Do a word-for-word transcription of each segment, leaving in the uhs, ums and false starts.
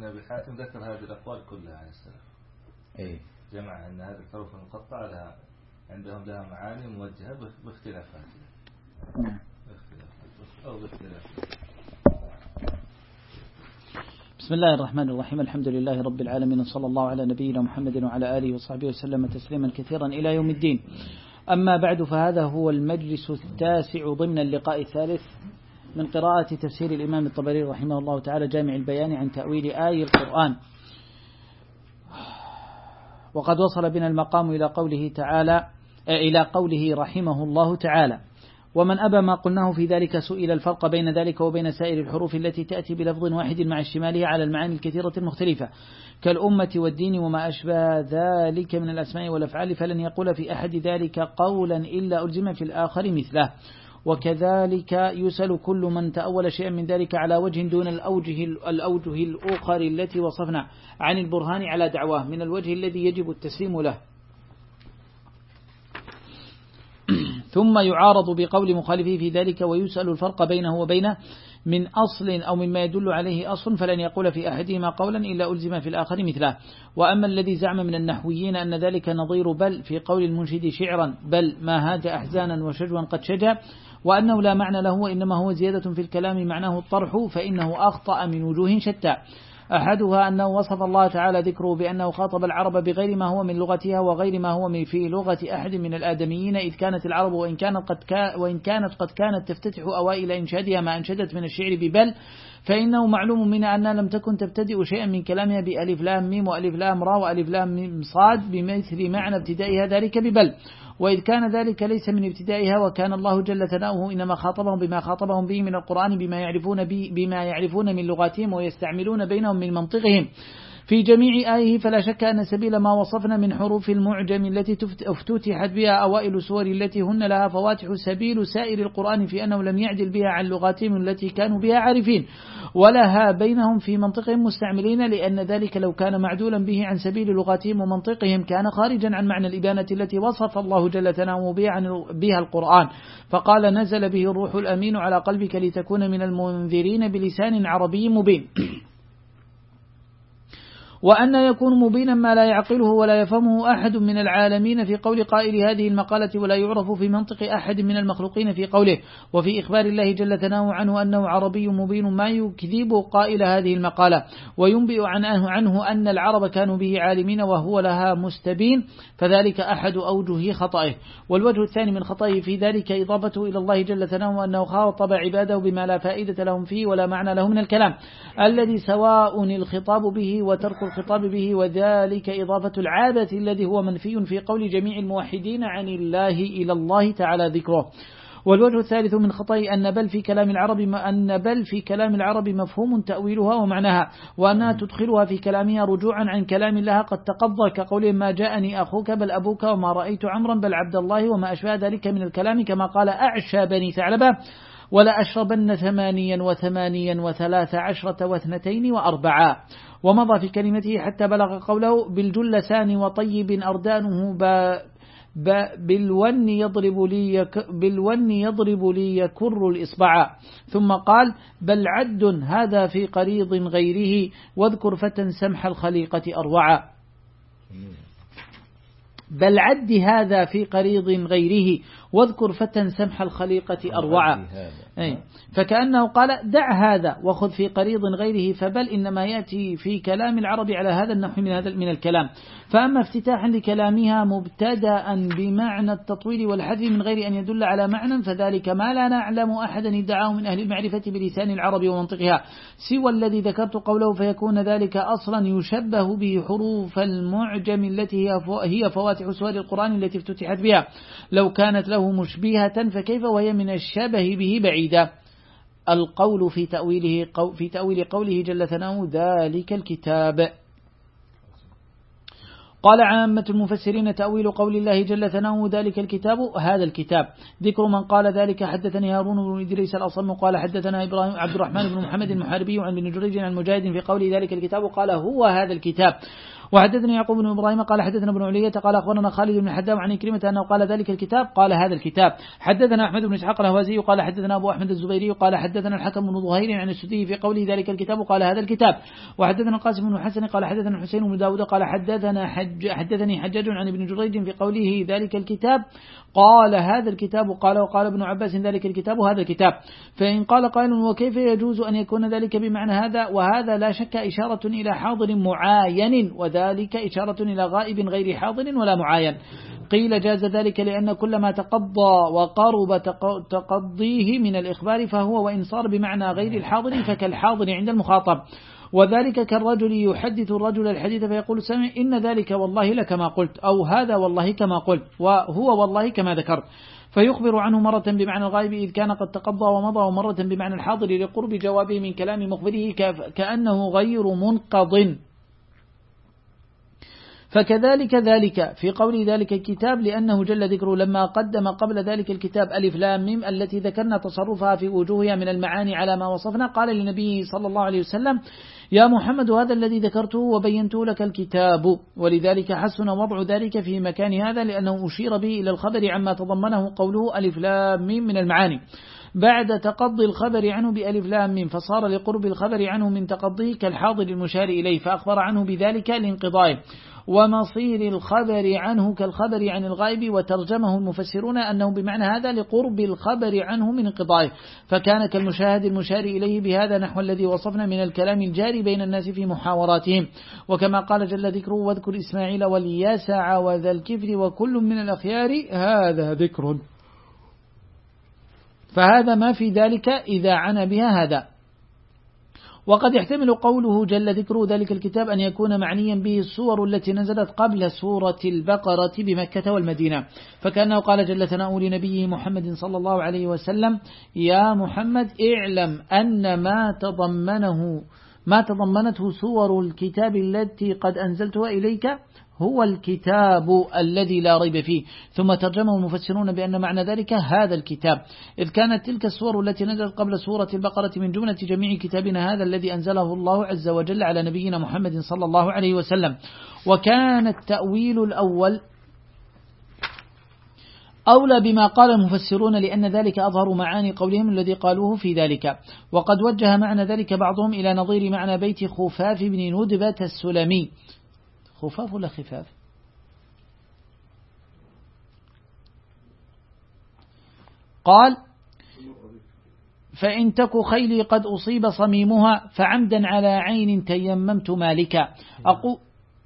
أبي حاتم ذكر هذه الأقوال كلها عن السلف. إيه. جمع أن هذه الحروف المقطعة لها عندهم لها معاني موجهة باختلافات. نعم. أو باختلاف. بسم الله الرحمن الرحيم. الحمد لله رب العالمين، صلى الله على نبينا محمد وعلى آله وصحبه وسلم تسليما كثيرا إلى يوم الدين. أما بعد، فهذا هو المجلس التاسع ضمن اللقاء الثالث من قراءة تفسير الإمام الطبري رحمه الله تعالى جامع البيان عن تأويل آي القرآن. وقد وصل بنا المقام إلى قوله تعالى إلى قوله رحمه الله تعالى: ومن أبى ما قلناه في ذلك سئل الفرق بين ذلك وبين سائر الحروف التي تأتي بلفظ واحد مع اشتمالها على المعاني الكثيرة المختلفة كالأمة والدين وما أشبه ذلك من الأسماء والأفعال، فلن يقول في أحد ذلك قولا إلا ألزم في الآخر مثله. وكذلك يسأل كل من تأول شيئا من ذلك على وجه دون الأوجه, الأوجه الأخر التي وصفنا عن البرهان على دعواه من الوجه الذي يجب التسليم له، ثم يعارض بقول مخالفه في ذلك ويسأل الفرق بينه وبينه من أصل أو مما يدل عليه أصل، فلن يقول في أحدهما قولا إلا ألزم في الآخر مثله. وأما الذي زعم من النحويين أن ذلك نظير بل في قول المنشد شعرا بل ما هاج أحزانا وشجوا قد شجا، وأنه لا معنى له وإنما هو زيادة في الكلام معناه الطرح، فإنه أخطأ من وجوه شتى. أحدها أنه وصف الله تعالى ذكره بأنه خاطب العرب بغير ما هو من لغتها وغير ما هو في لغة أحد من الآدميين، إذ كانت العرب وإن كانت قد, كا وإن كانت قد كانت تفتتح أوائل إنشادها ما أنشدت من الشعر ببل، فإنه معلوم منا أنها لم تكن تبتدئ شيئا من كلامها بألف لام ميم وألف لام را وألف لام ميم صاد بمثل معنى ابتدائها ذلك ببل، وإذ كان ذلك ليس من ابتدائها وكان الله جل ثناؤه إنما خاطبهم بما خاطبهم به من القرآن بما يعرفون, بما يعرفون من لغاتهم ويستعملون بينهم من منطقهم في جميع آيه، فلا شك أن سبيل ما وصفنا من حروف المعجم التي افتتحت بها أوائل السور التي هن لها فواتح سبيل سائر القرآن في أنه لم يعدل بها عن لغاتهم التي كانوا بها عارفين ولها بينهم في منطقهم مستعملين، لأن ذلك لو كان معدولا به عن سبيل لغاتهم ومنطقهم كان خارجا عن معنى الإبانة التي وصف الله جل ثناؤه بها القرآن، فقال نزل به الروح الأمين على قلبك لتكون من المنذرين بلسان عربي مبين. وأن يكون مبينا ما لا يعقله ولا يفهمه أحد من العالمين في قول قائل هذه المقالة، ولا يعرف في منطق أحد من المخلوقين في قوله، وفي إخبار الله جل ثناؤه عنه أنه عربي مبين ما يكذب قائل هذه المقالة وينبئ عنه, عنه أن العرب كانوا به عالمين وهو لها مستبين، فذلك أحد أوجه خطئه. والوجه الثاني من خطئه في ذلك إضافته إلى الله جل ثناؤه أنه خاطب عباده بما لا فائدة لهم فيه ولا معنى له من الكلام الذي سواء الخطاب به وترك الخطاب به، وذلك إضافة العابث الذي هو منفي في قول جميع الموحدين عن الله إلى الله تعالى ذكره. والوجه الثالث من خطأ أن بل في كلام العرب أن بل في كلام العرب مفهوم تأويلها ومعناها، وأنها تدخلها في كلامها رجوعا عن كلام الله قد تقضى كقول ما جاءني أخوك بل أبوك وما رأيت عمرا بل عبد الله وما أشبه ذلك من الكلام، كما قال أعشى بني ثعلبة ولا أشربن ثمانيا وثمانيا وثلاث عشرة واثنتين وأربعة، ومضى في كلمته حتى بلغ قوله بالجلسان وطيب أردانه با بالون يضرب لي يك بالون يضرب لي يكر الإصبع، ثم قال بل عد هذا في قريض غيره واذكر فتى سمح الخليقة أروعا. بل عد هذا في قريض غيره واذكر فتى سمح الخليقة أروعا، فكأنه قال دع هذا وخذ في قريض غيره، فبل إنما يأتي في كلام العرب على هذا النحو من هذا من الكلام. فأما افتتاحا لكلامها مبتدأ بمعنى التطويل والحذف من غير أن يدل على معنى، فذلك ما لا نعلم أحدا ادعاه من أهل المعرفة بلسان العرب ومنطقها سوى الذي ذكرت قوله، فيكون ذلك أصلا يشبه به حروف المعجم التي هي فواتح سور القرآن التي افتتحت بها، لو كانت له مشبهة فكيف وهي من الشبه به بعيدة. القول في تأويله في تأويل قوله جل ثناؤه ذلك الكتاب. قال عامة المفسرين تأويل قول الله جل ثناؤه ذلك الكتاب هذا الكتاب. ذكر من قال ذلك حدثني هارون بن إدريس الأصم قال حدثنا إبراهيم عبد الرحمن بن محمد المحاربي عن بن جريج عن مجاهد في قول ذلك الكتاب قال هو هذا الكتاب. وحدثني يعقوب بن إبراهيم قال حدثنا ابن علية قال أخبرنا خالد بن حدام عن كلمة أنه قال ذلك الكتاب قال هذا الكتاب. حدثنا أحمد بن إسحاق الهوازي قال حدثنا أبو أحمد الزبيري قال حدثنا الحكم بن ظهير عن السدي في قوله ذلك الكتاب قال هذا الكتاب. وحدثنا القاسم بن حسن قال حدثنا الحسين بن داود قال حدثنا حج حدثني حجاج عن ابن جريج في قوله ذلك الكتاب قال هذا الكتاب قال وقال ابن عباس ذلك الكتاب هذا الكتاب. فإن قال قائل وكيف يجوز أن يكون ذلك بمعنى هذا وهذا لا شك إشارة إلى حاضر معاين وذلك إشارة إلى غائب غير حاضر ولا معاين. قيل جاز ذلك لأن كل ما تقضى وقرب تقضيه من الإخبار فهو وإن صار بمعنى غير الحاضر فكالحاضر عند المخاطب. وذلك كالرجل يحدث الرجل الحديث فيقول سمع إن ذلك والله لكما قلت أو هذا والله كما قلت وهو والله كما ذكرت فيخبر عنه مرة بمعنى الغائب إذ كان قد تقضى ومضى ومرة بمعنى الحاضر لقرب جوابه من كلام مخبره كأنه غير منقض. فكذلك ذلك في قول ذلك الكتاب لأنه جل ذكره لما قدم قبل ذلك الكتاب ألف لام ميم التي ذكرنا تصرفها في وجوهها من المعاني على ما وصفنا قال للنبي صلى الله عليه وسلم يا محمد هذا الذي ذكرته وبينته لك الكتاب. ولذلك حسن وضع ذلك في مكان هذا لأنه أشير به إلى الخبر عما تضمنه قوله ألف لام ميم من المعاني بعد تقضي الخبر عنه بألف لام ميم فصار لقرب الخبر عنه من تقضيه كالحاضر المشار إليه فأخبر عنه بذلك لانقضائه ومصير الخبر عنه كالخبر عن الغائب وترجمه المفسرون أنه بمعنى هذا لقرب الخبر عنه من انقضائه فكان كالمشاهد المشار إليه بهذا نحو الذي وصفنا من الكلام الجاري بين الناس في محاوراتهم. وكما قال جل ذكره واذكر إسماعيل والياسع وذا الكفر وكل من الأخيار هذا ذكر فهذا ما في ذلك إذا عنى بها هذا. وقد يحتمل قوله جل ذكره ذلك الكتاب أن يكون معنيا به السور التي نزلت قبل سورة البقرة بمكة والمدينة فكأنه قال جل ثناؤه لنبيه محمد صلى الله عليه وسلم يا محمد اعلم أن ما تضمنه ما تضمنته سور الكتاب التي قد أنزلتها إليك هو الكتاب الذي لا ريب فيه. ثم ترجمه المفسرون بأن معنى ذلك هذا الكتاب إذ كانت تلك السور التي نزلت قبل سورة البقرة من جملة جميع كتابنا هذا الذي أنزله الله عز وجل على نبينا محمد صلى الله عليه وسلم. وكان التأويل الأول أولى بما قال المفسرون لأن ذلك أظهر معاني قولهم الذي قالوه في ذلك. وقد وجه معنى ذلك بعضهم إلى نظير معنى بيت خفاف بن ندبة السلمي. خفاف ولا خفاف؟ قال فإن تك خيلي قد أصيب صميمها فعمدا على عين تيممت مالكا. أقول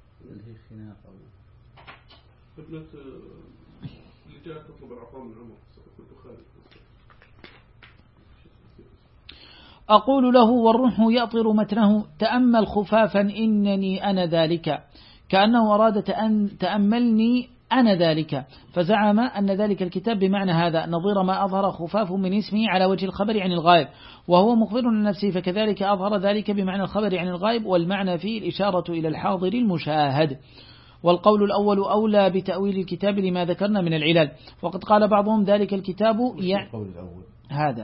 أقول له والروح يأطر متنه تأمل خفافا إنني أنا ذلك كأنه أراد تأملني أنا ذلك فزعم أن ذلك الكتاب بمعنى هذا نظير ما أظهر خفاف من اسمه على وجه الخبر عن الغائب وهو مخبر عن نفسه فكذلك أظهر ذلك بمعنى الخبر عن الغائب والمعنى فيه الإشارة إلى الحاضر المشاهد. والقول الأول أولى بتأويل الكتاب لما ذكرنا من العلل. وقد قال بعضهم ذلك الكتاب يعني هذا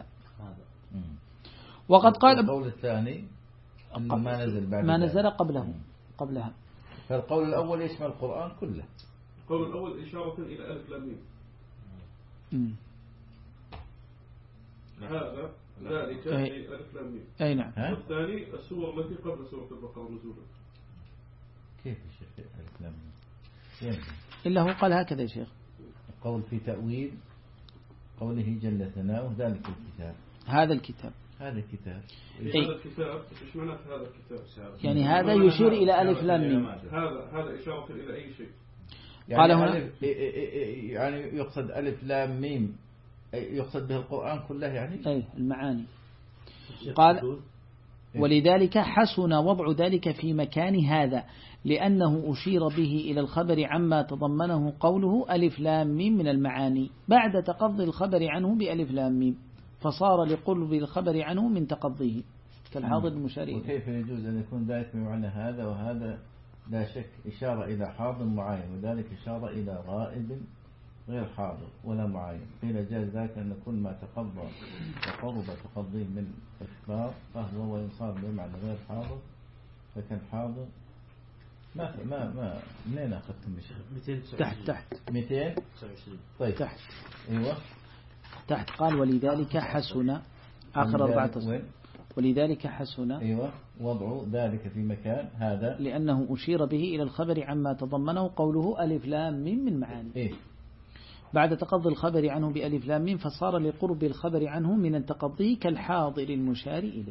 وقد قال القول الثاني ما نزل بعد ما نزل قبله قبلها. فالقول الأول يشمل القرآن كله. القول الأول إشارة إلى ألف لام ميم هذا ذلك أي ألف لام ميم أي نعم. والثاني السور التي قبل سورة البقرة نزولا. كيف الشيخ ألف لام ميم إلا هو قال هكذا يا شيخ. القول في تأويل قوله جل ثناؤه ذلك الكتاب هذا الكتاب هذا الكتاب هذا الكتاب إيش معنى هذا الكتاب؟ يعني هذا يشير إلى ألف لام ميم. هذا هذا إشارة إلى أي شيء. يعني قال هنا يعني يقصد ألف لام ميم يقصد به القرآن كله يعني أي المعاني. قال ولذلك حسن وضع ذلك في مكان هذا لأنه أشير به إلى الخبر عما تضمنه قوله ألف لام ميم من المعاني بعد تقضي الخبر عنه بألف لام ميم فصار لقرب الخبر عنه من تقضيه كالحاضر المشار إليه. وكيف يجوز أن يكون ذلك بمعنى هذا وهذا لا شك إشارة إلى حاضر معين وذلك إشارة إلى غائب غير حاضر ولا معين. قيل جاز ذلك أن كل ما تقضى وقرب تقضيه من إخبار فهو وإنصار بمعنى غير حاضر فكان حاضر ما ما ما منين أخذتم بشيء؟ مئتين وتسعة وعشرين. تحت تحت مئتين وتسعة وعشرين. طيب تحت أيوة تحت قال ولذلك حسن آخر أربعة أصل ولذلك حسن أيوة وضع ذلك في مكان هذا لأنه أشير به إلى الخبر عما تضمنه قوله ألف لام ميم من معاني إيه؟ بعد تقضي الخبر عنه بألف لام ميم فصار لقرب الخبر عنه من التقضي كالحاضر المشار إليه.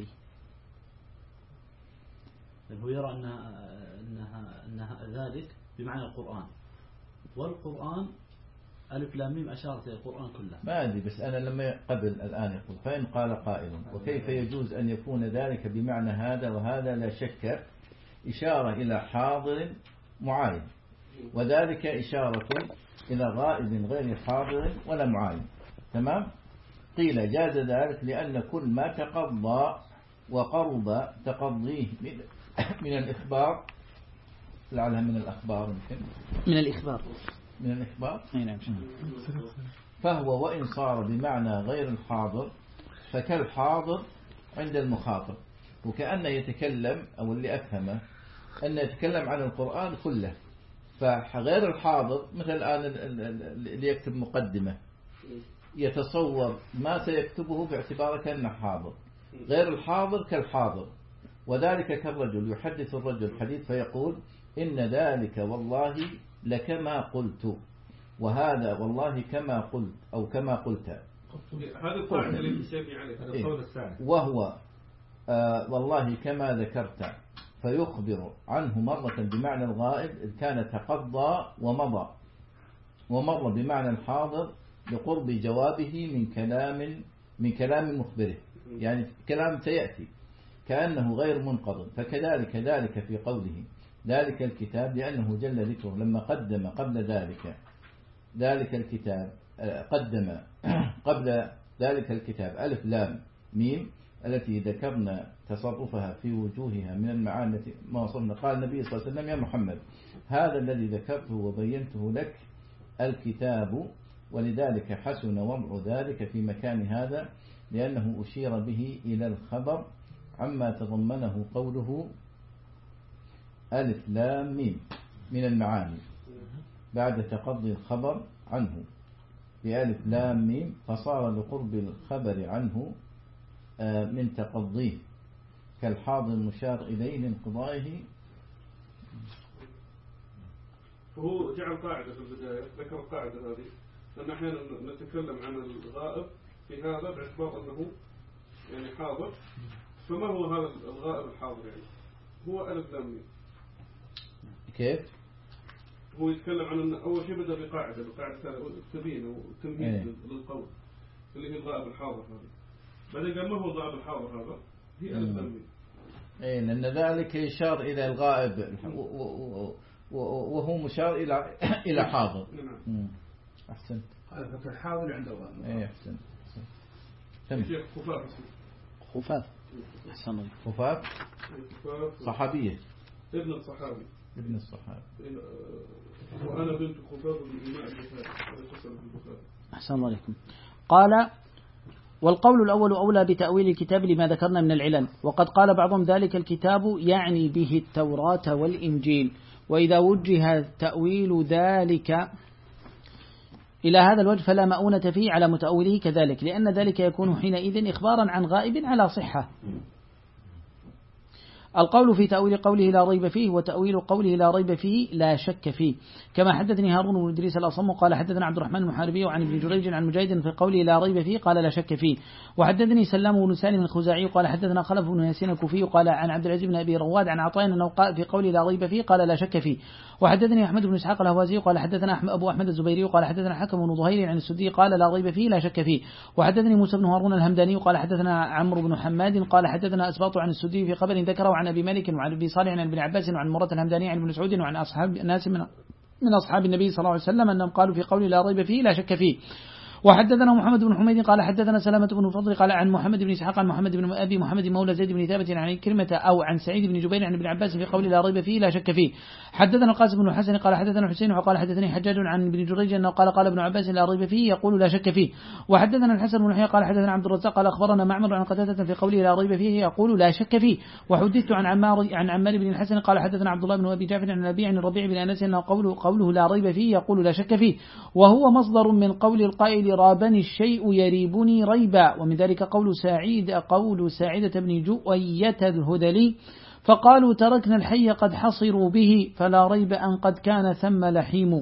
هو يرى أنها, أنها, أنها ذلك بمعنى القرآن، والقرآن ألف لام ميم أشارت إلى القرآن كله. ما أدري بس أنا لما قبل الآن يقول فإن قال قائل وكيف يجوز أن يكون ذلك بمعنى هذا وهذا، لا شك إشارة إلى حاضر معاين، وذلك إشارة إلى غائب غير حاضر ولا معاين. تمام؟ قيل جاز ذلك لأن كل ما تقضى وقرب تقضيه من, من الإخبار، لعلها من الأخبار يمكن من الإخبار من الإخبار أي نعم. فهو وإن صار بمعنى غير الحاضر فكالحاضر عند المخاطب، وكأنه يتكلم أو اللي أفهمه أنه يتكلم عن القرآن كله. فغير الحاضر مثل الآن اللي يكتب مقدمة يتصور ما سيكتبه باعتباره كأنه حاضر، غير الحاضر كالحاضر. وذلك كالرجل يحدث الرجل حديث فيقول إن ذلك والله لكما قلت، وهذا والله كما قلت أو كما قلت. هذا القاعدة اللي تشافي عليه هذا القول الثاني. وهو آه والله كما ذكرت، فيخبر عنه مرة بمعنى الغائب إذ كان تقضى ومضى، ومر بمعنى الحاضر لقرب جوابه من كلام من كلام مخبره، يعني كلام سيأتي كأنه غير منقض. فكذلك ذلك في قوله ذلك الكتاب، لأنه جل ذكره لما قدم قبل ذلك ذلك الكتاب قدم قبل ذلك الكتاب ألف لام ميم التي ذكرنا تصرفها في وجوهها من المعاني ما وصلنا. قال النبي صلى الله عليه وسلم يا محمد هذا الذي ذكرته وبينته لك الكتاب، ولذلك حسن وضع ذلك في مكان هذا لأنه أشير به إلى الخبر عما تضمنه قوله ألف لام ميم من المعاني بعد تقضي الخبر عنه بألف لام ميم، فصار لقرب الخبر عنه من تقضيه كالحاضر المشار إليه لانقضائه. فهو جعل قاعدة في البداية، ذكر القاعدة هذه لأن أحيانا نتكلم عن الغائب في هذا باعتبار أنه يعني حاضر. فما هو هذا الغائب الحاضر؟ يعني هو ألف لام ميم. كيف؟ هو يتكلم عن أن أول شيء بدأ بقاعدة بقاعدة التبيين أو التمهيد للقول اللي هي الغائب الحاضر هذا. بعدين قال ما هو الغائب الحاضر هذا؟ هي ألف لام ميم. إيه لأن ذلك يشار إلى الغائب وهو مشار إلى إلى حاضر. نعم. أحسنت. هذا فكر حاضر عند الغائب. إيه أحسنت. شيخ خفاف اسمه. خفاف. أحسن. خفاف. صحابية. ابن الصحابي. ابن الصحابي. وأنا بنت خفاف من إماء البخاري. أحسن الله عليكم. قال والقول الأول أولى بتأويل الكتاب لما ذكرنا من العلل، وقد قال بعضهم ذلك الكتاب يعني به التوراة والإنجيل، وإذا وجه تأويل ذلك إلى هذا الوجه فلا مؤونة فيه على متأوله كذلك، لأن ذلك يكون حينئذ إخبارا عن غائب على صحة. القول في تأويل قوله لا ريب فيه وتأويل قوله لا ريب فيه لا شك فيه، كما حدثني هارون بن إدريس الأصم قال حدثنا عبد الرحمن المحاربي وعن ابن جريج عن مجاهد في قوله لا ريب فيه قال لا شك فيه. وحدثني سلام بن سالم الخزاعي قال حدثنا خلف بن ياسين الكوفي قال عن عبد العزيز بن أبي رواد عن عطاء أنه قال في قوله لا ريب فيه قال لا شك فيه. وحدثني أحمد بن إسحاق الهوازي قال حدثنا أبو أحمد الزبيري قال حدثنا حكم بن ظهير عن السدي قال لا ريب فيه لا شك فيه. وحدثني موسى بن هارون الهمداني قال حدثنا عمرو بن حماد قال حدثنا أسباط عن السدي في خبر ذكره عن أبي مالك وعن أبي صالح عن ابن عباس وعن مرة الهمداني عن ابن مسعود وعن أصحاب الناس من من أصحاب النبي صلى الله عليه وسلم أنهم قالوا في قول لا ريب فيه لا شك فيه. وحدثنا محمد بن حميد قال حدثنا سلامة بن الفضل قال عن محمد بن إسحاق عن محمد بن أبي محمد مولى زيد بن ثابت عن كلمة أو عن سعيد بن جبير عن ابن عباس في قول لا ريب فيه لا شك فيه. حدثنا القاسم بن الحسن قال حدثنا حسين وقال حدثني حجاج عن ابن جريج أنه قال قال ابن عباس لا ريب فيه يقول لا شك فيه. وحدثنا الحسن بن يحيى قال حدثنا عبد الرزاق قال أخبرنا معمر عن قتادة في قوله لا ريب فيه يقول لا شك فيه. وحدثت عن عمار عن عمار بن الحسن قال حدثنا عبد الله بن أبي جعفر عن النبي عن الربيع بن أنس أنه قوله قوله لا ريب فيه يقول لا شك فيه، وهو مصدر من قول القائل رابني الشيء يريبني ريبا. ومن ذلك قول سعيد قول ساعدة بن جؤية الهذلي فقالوا تركنا الحي قد حصروا به فلا ريب أن قد كان ثم لحيم.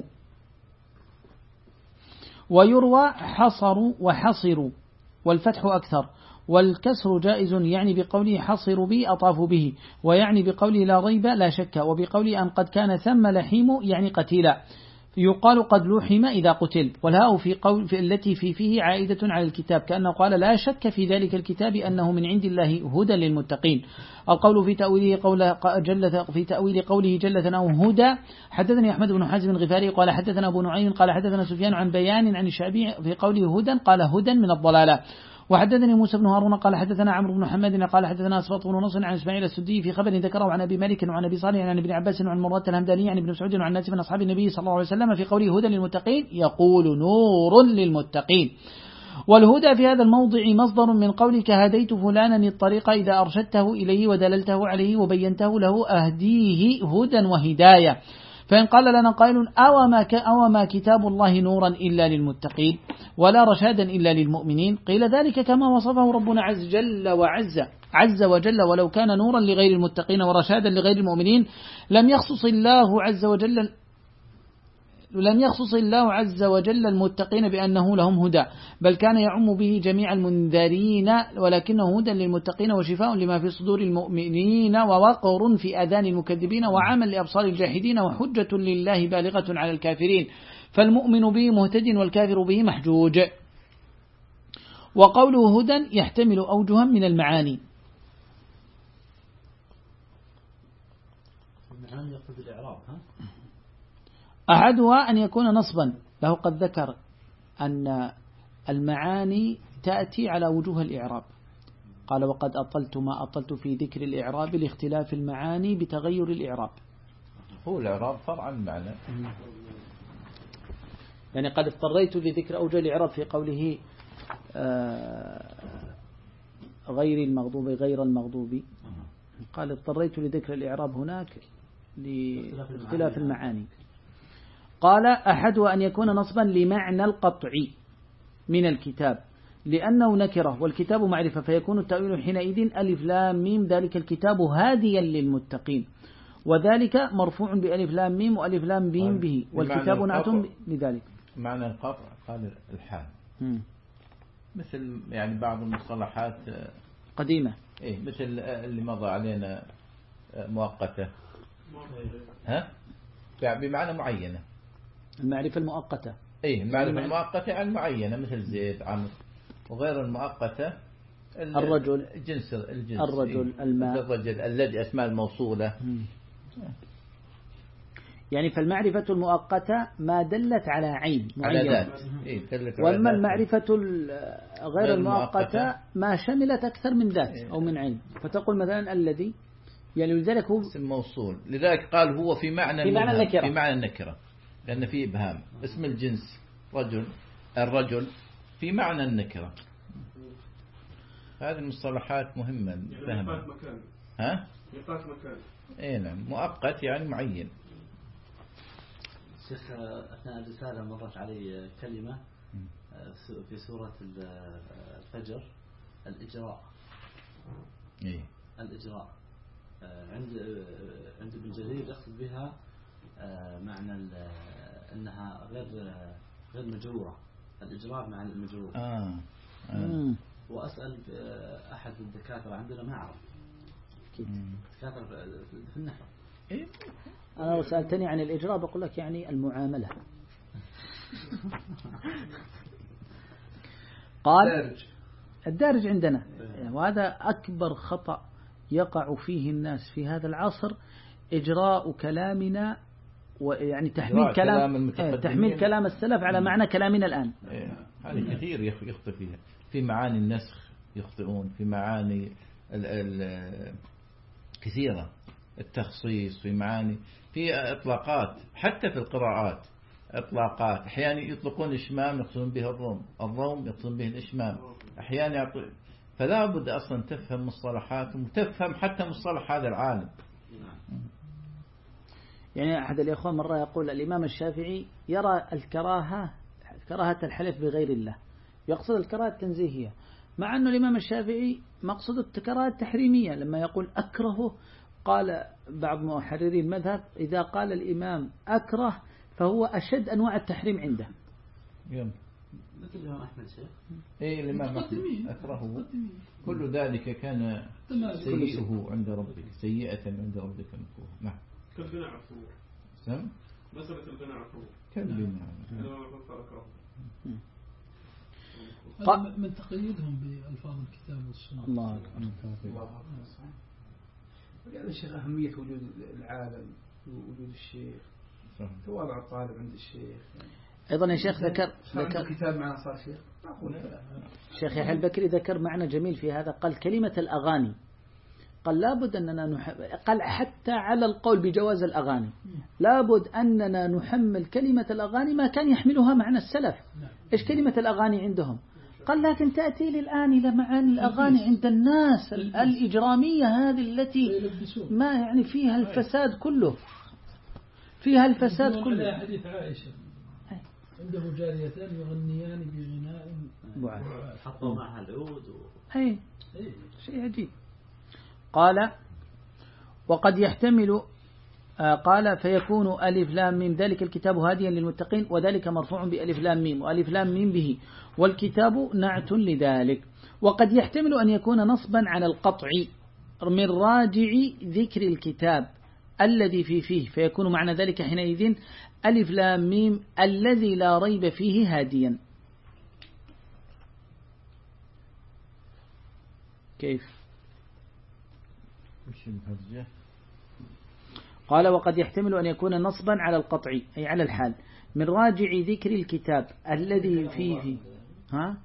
ويروى حصروا وحصروا والفتح أكثر والكسر جائز، يعني بقوله حصروا به أطافوا به، ويعني بقوله لا ريب لا شك، وبقوله أن قد كان ثم لحيم يعني قتيلا. يقال قد لحم إذا قتل، والهاء في قول في التي في فيه عائدة على الكتاب كأنه قال لا شك في ذلك الكتاب أنه من عند الله هدى للمتقين. القول في تأويله قول جل في تأويل قوله جل ثناؤه هدى. حدثني أحمد بن حازم الغفاري قال حدثنا أبو نعيم قال حدثنا سفيان عن بيان عن الشعبي في قوله هدى قال هدى من الضلالة. وحدثني موسى بن هارون قال حدثنا عمرو بن حماد قال حدثنا أسباط بن نصر عن إسماعيل السدي في خبر ذكره عن أبي مالك وعن أبي صالح عن ابن عباس وعن مرة الهمداني عن ابن مسعود وعن ناس من أصحاب النبي صلى الله عليه وسلم في قوله هدى للمتقين يقول نور للمتقين. والهدى في هذا الموضع مصدر من قولك هديت فلانا الطريق إذا أرشدته إليه ودللته عليه وبينته له أهديه هدى وهداية. فإن قال لنا قائل أوما أوما كتاب الله نورا إلا للمتقين ولا رشادا إلا للمؤمنين، قيل ذلك كما وصفه ربنا عز جل وعز عز وجل ولو كان نورا لغير المتقين ورشادا لغير المؤمنين لم يخصص الله عز وجل لم يخصص الله عز وجل المتقين بأنه لهم هدى، بل كان يعم به جميع المنذرين، ولكنه هدى للمتقين وشفاء لما في صدور المؤمنين ووقر في آذان المكذبين وعمل لأبصار الجاحدين وحجة لله بالغة على الكافرين، فالمؤمن به مهتد والكافر به محجوج. وقوله هدى يحتمل أوجها من المعاني. المعاني يقصد الإعراب ها؟ أحدها أن يكون نصبا له قد ذكر أن المعاني تأتي على وجوه الإعراب، قال وقد أطلت ما أطلت في ذكر الإعراب لاختلاف المعاني بتغير الإعراب. هو الإعراب فرع المعنى، يعني قد اضطريت لذكر أوجه الإعراب في قوله غير المغضوب غير المغضوب، قال اضطريت لذكر الإعراب هناك لاختلاف المعاني. قال أحد أن يكون نصبا لمعنى القطع من الكتاب لأنه نكرة والكتاب معرفة، فيكون التأويل حينئذ ألف لام ميم ذلك الكتاب هاديا للمتقين، وذلك مرفوع بألف لام ميم وألف لام ميم به، والكتاب نعت لذلك. معنى القطع قال الحال مثل يعني بعض المصطلحات قديمة إيه مثل اللي مضى علينا مؤقتة ها بمعنى معينة، المعرفة المؤقتة إيه المعرفة المؤقتة عن معينة مثل زيد عمرو، وغير المؤقتة الرجل جنس الجنس الرجل إيه؟ الماء الرجل الذي أسماء الموصولة. يعني فالمعرفة المؤقتة ما دلت على عين معينة، إيه وأما المعرفة غير المؤقتة ما شملت أكثر من ذات إيه؟ أو من عين، فتقول مثلا الذي يعني لذلك هو اسم موصول، لذلك قال هو في معنى في معنى النكرة في معنى النكرة لأن فيه إبهام. اسم الجنس رجل الرجل في معنى النكرة. هذه المصطلحات مهمة فهمها. ها؟ ميقات مكان. إيه نعم مؤقت يعني معين. شيخ أثناء الرسالة مرت علي كلمة في سورة الفجر الإجراء. إيه؟ الإجراء عند عند ابن جرير يقصد بها معنى أنها غير غير مجرورة، الإجراء مع المجرور. آه. آه. وأسأل أحد الدكاترة عندنا ما أعرف دكاترة في النحو. إيه؟ أنا لو سألتني عن الإجراء بقول لك يعني المعاملة. قال الدارج عندنا، وهذا أكبر خطأ يقع فيه الناس في هذا العصر، إجراء كلامنا ويعني تحميل كلام, كلام تحميل كلام السلف على معنى كلامنا الآن. هذه كثير يخطئ فيها، في معاني النسخ يخطئون، في معاني ال ال كثيرة، التخصيص، في معاني، في إطلاقات حتى في القراءات، إطلاقات أحيانا يطلقون الإشمام يقصدون به الروم، الروم يقصدون به الإشمام أحيانا يعطي. فلا بد أصلا تفهم مصطلحات وتفهم حتى مصطلح هذا العالم. يعني أحد الإخوان مرة يقول الإمام الشافعي يرى الكراهة كراهة الحلف بغير الله، يقصد الكراهة التنزيهية، مع أن الإمام الشافعي مقصود الكراهة التحريمية. لما يقول أكره، قال بعض محرري المذهب إذا قال الإمام أكره فهو أشد أنواع التحريم عنده. يوم مثل الإمام أحمد شيخ إيه الإمام أحمد أكرهه، كل ذلك كان سيئه عند ربك، سيئة عند ربك مكروه. نعم كالبناء على الثمور. سم مسألة البناء على الثمور كالبناء. هذا من تقييدهم بألفاظ الكتاب والسنة. الله أكبر. يعني الشيخ أهمية وجود العالم ووجود الشيخ، تواضع الطالب عند الشيخ. أيضا يا شيخ ذكر ذكر كتاب معنا صار شيخ. شيخ يحيى البكري ذكر معنى جميل في هذا، قال كلمة الأغاني، قال لابد أننا نحب، قال حتى على القول بجواز الأغاني لابد أننا نحمل كلمة الأغاني ما كان يحملها معنى السلف. إيش كلمة الأغاني عندهم؟ قال لكن تأتي للآن إلى معاني الأغاني عند الناس الإجرامية هذه التي ما يعني فيها الفساد كله، فيها الفساد كله. حديث عائشة عنده جاريتان يغنيان بغناء بعد حطوا معها العود و... هي شيء عجيب. قال وقد يحتمل آه قال فيكون ألف لام ميم ذلك الكتاب هاديا للمتقين، وذلك مرفوع بألف لام ميم وألف لام ميم به، والكتاب نعت لذلك. وقد يحتمل أن يكون نصبا على القطع من راجع ذكر الكتاب الذي في فيه، فيكون معنى ذلك حينئذ ألف لام ميم الذي لا ريب فيه هاديا. كيف؟ قال وقد يحتمل أن يكون نصبا على القطع أي على الحال من راجع ذكر الكتاب الذي فيه. ها؟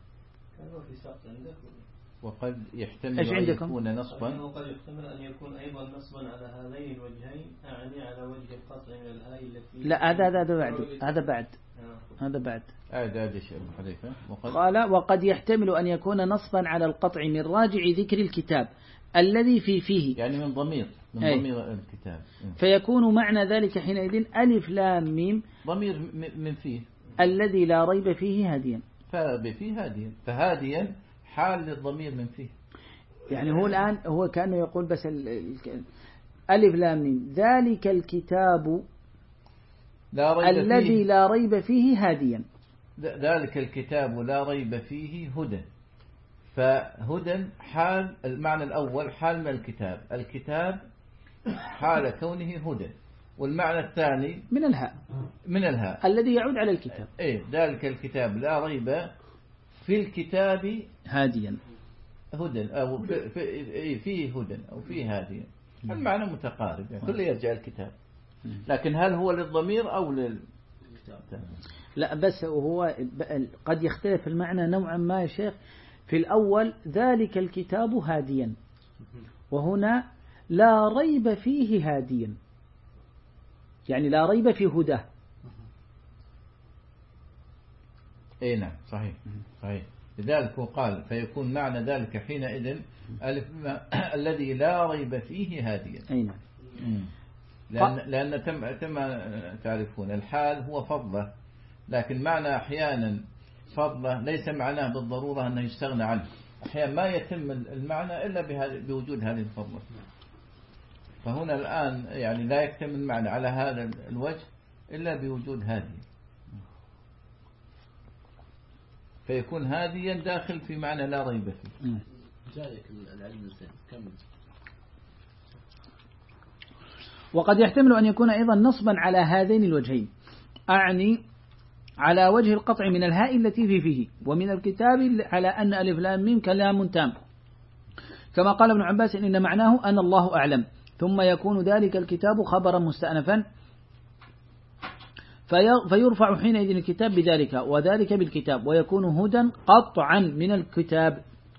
وقد يحتمل أن يكون نصبا، وقد يحتمل أن يكون أيضا نصبا على هذين الوجهين، أعني على وجه القطع من الهاء التي لا هذا هذا بعد هذا بعد هذا بعد هذا شيء حذيفة. قال وقد يحتمل أن يكون نصبا على القطع من راجع ذكر الكتاب الذي في فيه، يعني من ضمير من أي. ضمير الكتاب، فيكون معنى ذلك حينئذ ألف لام ميم ضمير من فيه الذي لا ريب فيه هاديا، فيه هاديا، فهاديا حال للضمير من فيه. يعني هو الآن هو كأنه يقول بس ألف لام ميم ذلك الكتاب لا ريب الذي فيه لا ريب فيه هاديا، ذلك الكتاب لا ريب فيه هدى، فهدى حال المعنى الأول حال من الكتاب، الكتاب حال كونه هدى، والمعنى الثاني من الهاء من الهاء الذي يعود على الكتاب. إيه ذلك الكتاب لا ريب في الكتاب هاديا هدى أو في في فيه هدى أو فيه هاديا، المعنى متقارب يعني كل يرجع الكتاب، لكن هل هو للضمير أو للكتاب؟ لا بس هو قد يختلف المعنى نوعا ما يا شيخ. في الأول ذلك الكتاب هاديا، وهنا لا ريب فيه هاديا، يعني لا ريب في هداه. اي نعم صحيح صحيح. لذلك قال فيكون معنى ذلك حينئذ ألف الذي لا ريب فيه هاديا. اي نعم. لأن, لأن تم, تم تعرفون الحال هو فضله، لكن معنى أحيانا فضله ليس معناه بالضرورة أنه يستغنى عنه، أحيانا ما يتم المعنى إلا بوجود هذه الفضلة. فهنا الآن يعني لا يكتمل المعنى على هذا الوجه إلا بوجود هادي، فيكون هاديا داخل في معنى لا ريب فيه. جايك العلم الزين كمل. وقد يحتمل أن يكون أيضا نصبا على هذين الوجهين، أعني على وجه القطع من الهاء التي في فيه، ومن الكتاب على أن ألف لام ميم كلام تام، كما قال ابن عباس إن معناه أن الله أعلم، ثم يكون ذلك الكتاب خبرا مستأنفا في فيرفع حينئذ الكتاب بذلك وذلك بالكتاب ويكون هدى قطعا من الكتاب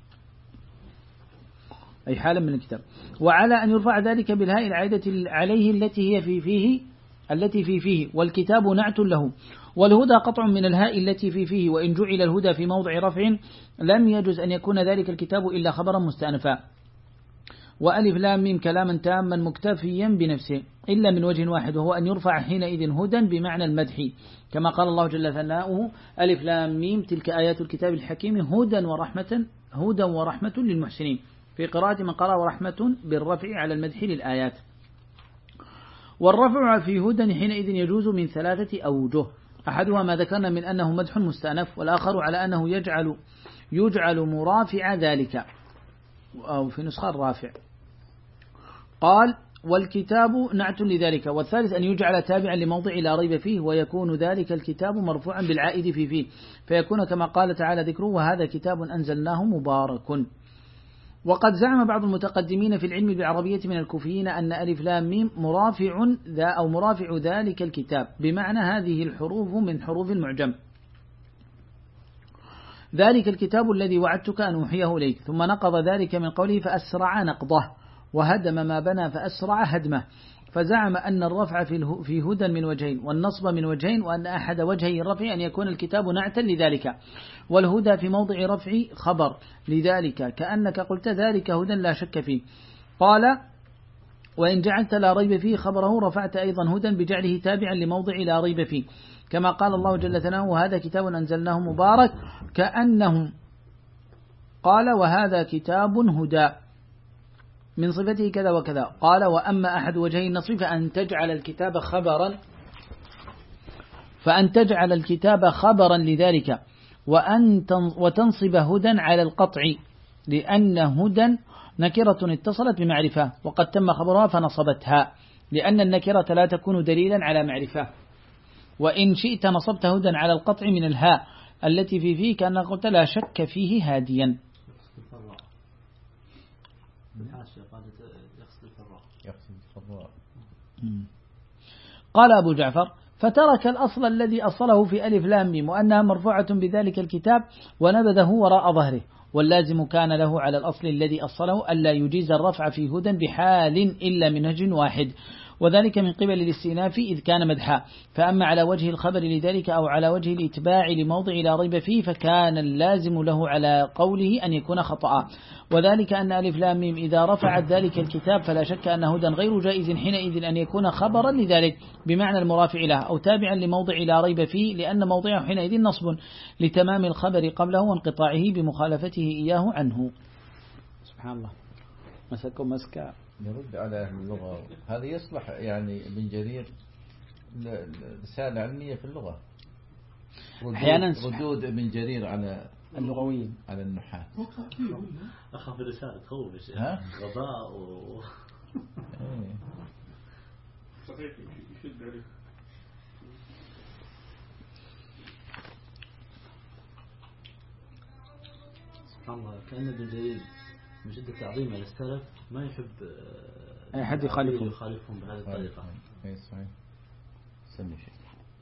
أي حالا من الكتاب. وعلى أن يرفع ذلك بالهاء العائدة عليه التي هي في فيه التي في فيه والكتاب نعت له، والهدى قطع من الهاء التي في فيه، وإن جعل الهدى في موضع رفع لم يجوز أن يكون ذلك الكتاب إلا خبرا مستأنفا. وألف لام ميم كلاما تاما مكتفيا بنفسه إلا من وجه واحد، وهو أن يرفع حينئذ هدى بمعنى المدح، كما قال الله جل ثناؤه ألف لام ميم تلك آيات الكتاب الحكيم هدى ورحمة هدى ورحمة للمحسنين، في قراءة من قرأ ورحمة بالرفع على المدح للآيات. والرفع في هدى حينئذ يجوز من ثلاثة أوجه، أحدها ما ذكرنا من أنه مدح مستأنف، والآخر على أنه يجعل يجعل مرافع ذلك، أو في نسخة الرافع. قال والكتاب نعت لذلك. والثالث أن يجعل تابعا لموضع لا ريب فيه، ويكون ذلك الكتاب مرفوعا بالعائد في فيه، فيكون كما قال تعالى ذكره وهذا كتاب أنزلناه مبارك. وقد زعم بعض المتقدمين في العلم بالعربية من الكوفيين أن ألف لام ميم مرافع ذا أو مرافع ذلك الكتاب، بمعنى هذه الحروف من حروف المعجم، ذلك الكتاب الذي وعدتك أن أوحيه إليك. ثم نقض ذلك من قوله فأسرع نقضه، وهدم ما بنى فأسرع هدمه، فزعم أن الرفع في هدى من وجهين والنصب من وجهين، وأن أحد وجهي الرفع أن يكون الكتاب نعتا لذلك، والهدى في موضع رفع خبر لذلك، كأنك قلت ذلك هدى لا شك فيه. قال وإن جعلت لا ريب فيه خبره رفعت أيضا هدى بجعله تابعا لموضع لا ريب فيه، كما قال الله جل ثناؤه وهذا كتاب أنزلناه مبارك، كأنه قال وهذا كتاب هدى من صفته كذا وكذا. قال وأما أحد وجهي النصب فأن تجعل الكتاب خبرا فأن تجعل الكتاب خبرا لذلك، وأن وتنصب هدى على القطع، لأن هدى نكرة اتصلت بمعرفة وقد تم خبرها فنصبتها، لأن النكرة لا تكون دليلا على معرفة. وإن شئت نصبت هدى على القطع من الهاء التي في فيه، كأن قلت لا شك فيه هاديا. قال أبو جعفر فترك الأصل الذي أصله في ألف لام ميم وأنها مرفوعة بذلك الكتاب ونبذه وراء ظهره، واللازم كان له على الأصل الذي أصله ألا يجيز الرفع في هدى بحال إلا من وجه واحد، وذلك من قبل الاستئناف إذ كان مدحا. فأما على وجه الخبر لذلك أو على وجه الإتباع لموضع لا ريب فيه فكان اللازم له على قوله أن يكون خطأ، وذلك أن ألف لام ميم إذا رفعت ذلك الكتاب فلا شك أن هدى غير جائز حينئذ أن يكون خبرا لذلك بمعنى المرافع له أو تابعا لموضع لا ريب فيه، لأن موضعه حينئذ نصب لتمام الخبر قبله وانقطاعه بمخالفته إياه عنه. سبحان الله مسكوا مسكا يرد على أهل اللغة. هذا يصلح يعني ابن جرير رسالة علمية في اللغة، أحيانا ردود ابن جرير على اللغويين على النحاة. أخاف الرسالة تخوف الشيء غباء و صحيح يشد عليه. سبحان الله، كأن ابن جرير من شدة تعظيمه للسلف ما يحب أي حد يخالفهم يخالفهم بهذه الطريقة. أي صحيح. سمي شيء.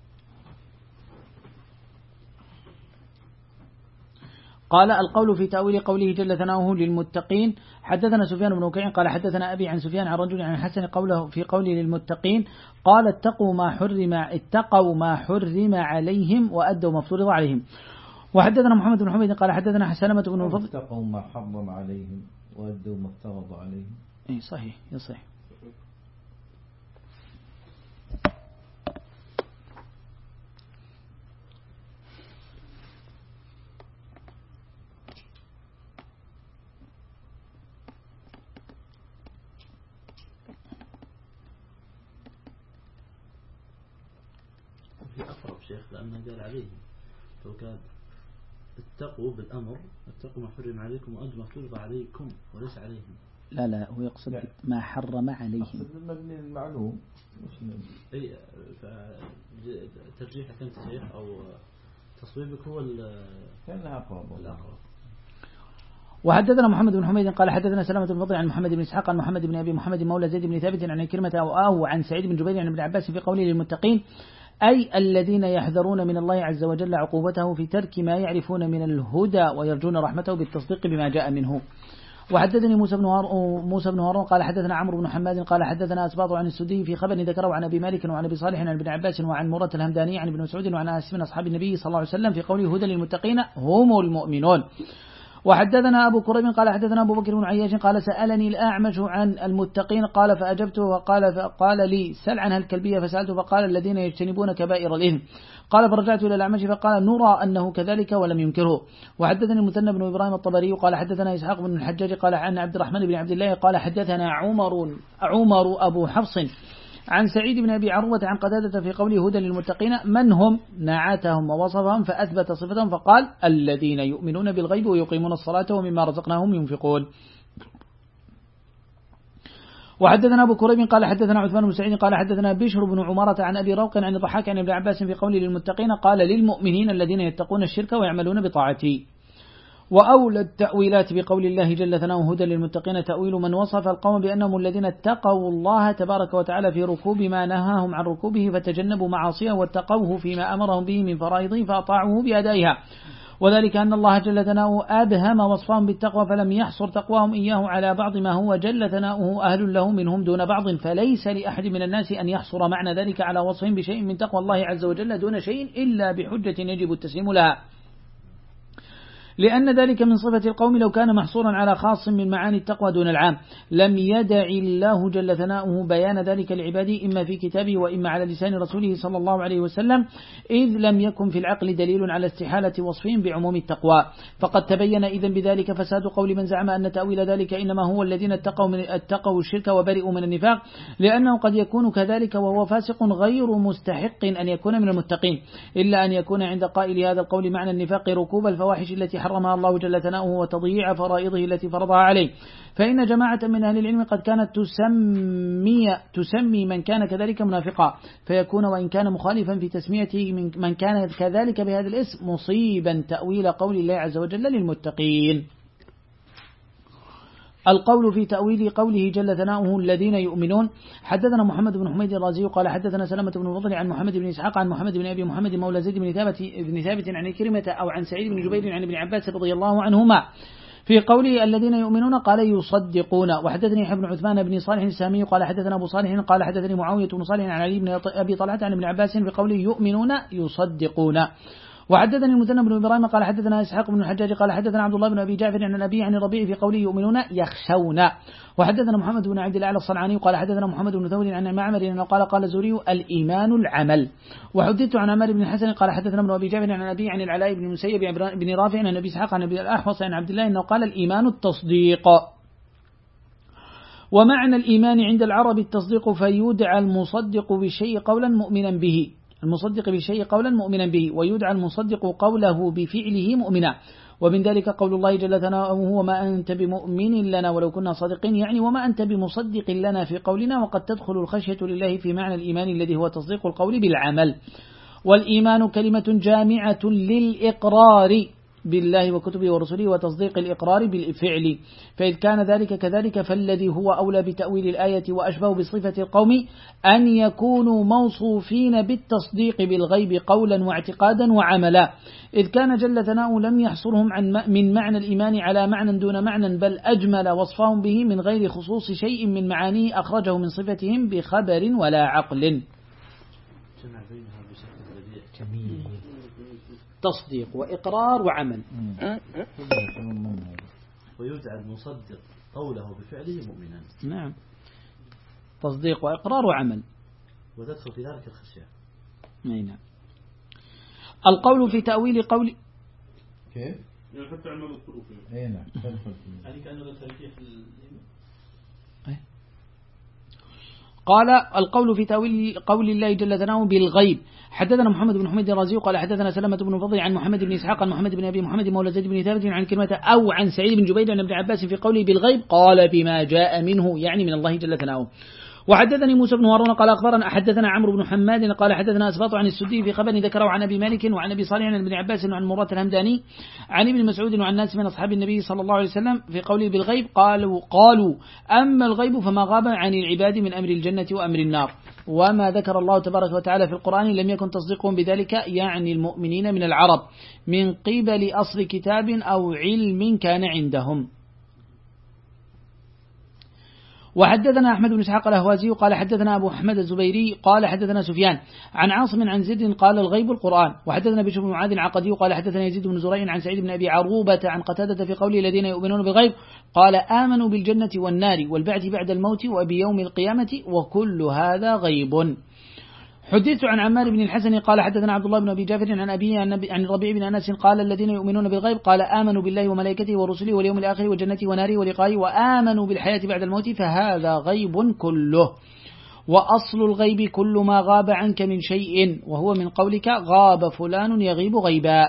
قال القول في تأويل قوله جل ثناؤه للمتقين. حدثنا سفيان بن وكيع قال حدثنا أبي عن سفيان عن رجل عن حسن قوله في قوله للمتقين قال اتقوا ما حرم اتقوا ما حرم عليهم وأدوا ما افترض عليهم. وحدثنا محمد بن حميد قال حدثنا سلمة بن الفضل اتقوا ما حرم عليهم وأدوا ما افترض عليهم. اي صحيح يصح. في أقرب شيخ لأنه قال عليهم، لو كان اتقوا بالأمر اتقوا ما حرم عليكم وأدوا ما افترض عليكم وليس عليهم. لا لا هو يقصد لا. ما حرم عليهم المبني المعلوم. اي ترجيح كنت شيخ او تصويبك هو كان أقرب. وحدثنا محمد بن حميد قال حدثنا سلامة بن فضل عن محمد بن إسحاق عن محمد بن أبي محمد مولى زيد بن ثابت عن كرمة أو آه عن سعيد بن جبير عن ابن عباس في قوله للمتقين أي الذين يحذرون من الله عز وجل عقوبته في ترك ما يعرفون من الهدى ويرجون رحمته بالتصديق بما جاء منه. وحدثني موسى بن موسى بن هارون قال حدثنا عمرو بن حماد قال حدثنا أسباط عن السدي في خبر ذكره عن أبي مالك وعن أبي صالح عن ابن عباس وعن مرة الهمداني عن ابن مسعود وعن أنس من أصحاب النبي صلى الله عليه وسلم في قوله هدى للمتقين هم المؤمنون. وحدثنا أبو كريب قال حدثنا أبو بكر بن عياش قال سألني الأعمش عن المتقين قال فأجبته وقال فقال لي سل عنها الكلبية فسألته فقال الذين يجتنبون كبائر الإثم قال فرجعت إلى الأعمش فقال نرى أنه كذلك ولم ينكره. وحدثني المثنى بن إبراهيم الطبري قال حدثنا إسحاق بن الحجاج قال عن عبد الرحمن بن عبد الله قال حدثنا عمر عمر أبو حفص عن سعيد بن أبي عروة عن قتادة في قوله هدى للمتقين من هم نعتهم ووصفهم فأثبت صفتهم فقال الذين يؤمنون بالغيب ويقيمون الصلاة ومما رزقناهم ينفقون. وحدثنا أبو كريب قال حدثنا عثمان بن سعيد قال حدثنا بشر بن عمارة عن أبي روق عن الضحاك عن ابن عباس في قوله للمتقين قال للمؤمنين الذين يتقون الشرك ويعملون بطاعتي. وأولى التأويلات بقول الله جل ثناؤه هدى للمتقين تأويل من وصف القوم بأنهم الذين اتقوا الله تبارك وتعالى في ركوب ما نهاهم عن ركوبه فتجنبوا معاصيه واتقوه فيما أمرهم به من فرائضه فأطاعوه بأدائها. وذلك أن الله جل ثناؤه أبهم وصفهم بالتقوى فلم يحصر تقواهم إياه على بعض ما هو جل ثناؤه أهل له منهم دون بعض فليس لأحد من الناس أن يحصر معنى ذلك على وصفهم بشيء من تقوى الله عز وجل دون شيء إلا بحجة يجب التسليم لها، لأن ذلك من صفة القوم لو كان محصورا على خاص من معاني التقوى دون العام لم يدع الله جل ثناؤه بيان ذلك لعباده إما في كتابه وإما على لسان رسوله صلى الله عليه وسلم إذ لم يكن في العقل دليل على استحالة وصفهم بعموم التقوى. فقد تبين إذن بذلك فساد قول من زعم أن تأويل ذلك إنما هو الذين اتقوا, من اتقوا الشرك وبرئوا من النفاق لأنه قد يكون كذلك وهو فاسق غير مستحق أن يكون من المتقين إلا أن يكون عند قائل هذا القول معنى النفاق ركوب الفواحش التي حرمها الله جل ثناؤه وتضييع فرائضه التي فرضها عليه. فإن جماعة من أهل العلم قد كانت تسمي, تسمي من كان كذلك منافقا فيكون وإن كان مخالفا في تسميته من, من كان كذلك بهذا الاسم مصيبا تأويل قول الله عز وجل للمتقين. القول في تأويل قوله جل ثناؤه الذين يؤمنون. حدثنا محمد بن حميد الرازي قال حدثنا سلمة بن الفضل عن محمد بن إسحاق عن محمد بن أبي محمد مولى زيد بن ثابت, بن ثابت عن كريمة أو عن سعيد بن جبير عن ابن عباس رضي الله عنهما في قوله الذين يؤمنون قال يصدقون. وحدثني ابن عثمان بن صالح السامي قال حدثنا أبو صالح قال حدثني معاوية بن صالح عن علي بن أبي طلحة عن ابن عباس في قوله يؤمنون يصدقون. وحدثني المثنى بن إبراهيم قال حدثنا إسحاق بن الحجاج قال حدثنا عبد الله بن أبي جعفر عن النبي عن الربيع في قوله يؤمنون يخشون. وحدثنا محمد بن عبد الأعلى الصنعاني قال حدثنا محمد بن ثور عن معمر أنه قال قال زوري الإيمان العمل. وحدثت عن عمر بن الحسن قال حدثنا ابن أبي جعفر عن النبي عن العلاء بن المسيب بن رافع عن النبي إسحاق عن أبي الأحوص عن عبد الله أنه قال الإيمان التصديق. ومعنى الإيمان عند العرب التصديق فيدعى المصدق بالشيء قولا مؤمنا به المصدق بالشيء قولا مؤمنا به ويدعى المصدق قوله بفعله مؤمنا. ومن ذلك قول الله جل ثناؤه وما أنت بمؤمن لنا ولو كنا صادقين يعني وما أنت بمصدق لنا في قولنا. وقد تدخل الخشية لله في معنى الإيمان الذي هو تصديق القول بالعمل. والإيمان كلمة جامعة للإقرار بالله وكتبه ورسله وتصديق الإقرار بالفعل. فإذ كان ذلك كذلك فالذي هو أولى بتأويل الآية وأشبه بصفة القوم أن يكونوا موصوفين بالتصديق بالغيب قولا واعتقادا وعملا إذ كان جل ثناؤه لم يحصرهم عن من معنى الإيمان على معنى دون معنى بل أجمل وصفهم به من غير خصوص شيء من معانيه أخرجه من صفتهم بخبر ولا عقل. تصديق وإقرار وعمل. ويدعى المصدق قوله بفعله مؤمنا. نعم تصديق وإقرار وعمل وتدخل في ذلك الخشية. نعم. القول في تأويل قول كيف؟ يعني حتى عمل الظروف. اي نعم. يعني كأنه ترجيح قال القول في تأويل قول الله جل ثناؤه بالغيب. حدثنا محمد بن حميد الرازي قال حدثنا سلمة بن فضل عن محمد بن إسحاق عن محمد بن أبي محمد مولى زيد بن ثابت عن كلمة أو عن سعيد بن جبير عن ابن عباس في قوله بالغيب قال بما جاء منه يعني من الله جل ثناؤه. وحدثني موسى بن هارون قال أخبرنا حدثنا عمرو بن حماد قال حدثنا أسباط عن السدي في خبر ذكره عن أبي مالك وعن أبي صالح عن ابن عباس وعن مرة الهمداني عن ابن مسعود وعن ناس من أصحاب النبي صلى الله عليه وسلم في قوله بالغيب قالوا قالوا أما الغيب فما غاب عن العباد من أمر الجنة وأمر النار وما ذكر الله تبارك وتعالى في القرآن لم يكن تصديقهم بذلك يعني المؤمنين من العرب من قبل أصل كتاب أو علم كان عندهم. وحدثنا أحمد بن إسحاق الأهوازي قال حدثنا أبو أحمد الزبيري قال حدثنا سفيان عن عاصم عن زيد قال الغيب القرآن. وحدثنا بشر بن معاذ العقدي قال حدثنا يزيد بن زريع عن سعيد بن أبي عروبة عن قتادة في قوله الذين يؤمنون بالغيب قال آمنوا بالجنة والنار والبعث بعد الموت وبيوم القيامة وكل هذا غيب. حدثت عن عمار بن الحسن قال حدثنا عبد الله بن أبي جعفر عن أبيه عن الربيع بن أنس قال الذين يؤمنون بالغيب قال آمنوا بالله وملائكته ورسله واليوم الآخر وجنته وناره ولقائه وآمنوا بالحياة بعد الموت فهذا غيب كله. وأصل الغيب كل ما غاب عنك من شيء وهو من قولك غاب فلان يغيب غيبا.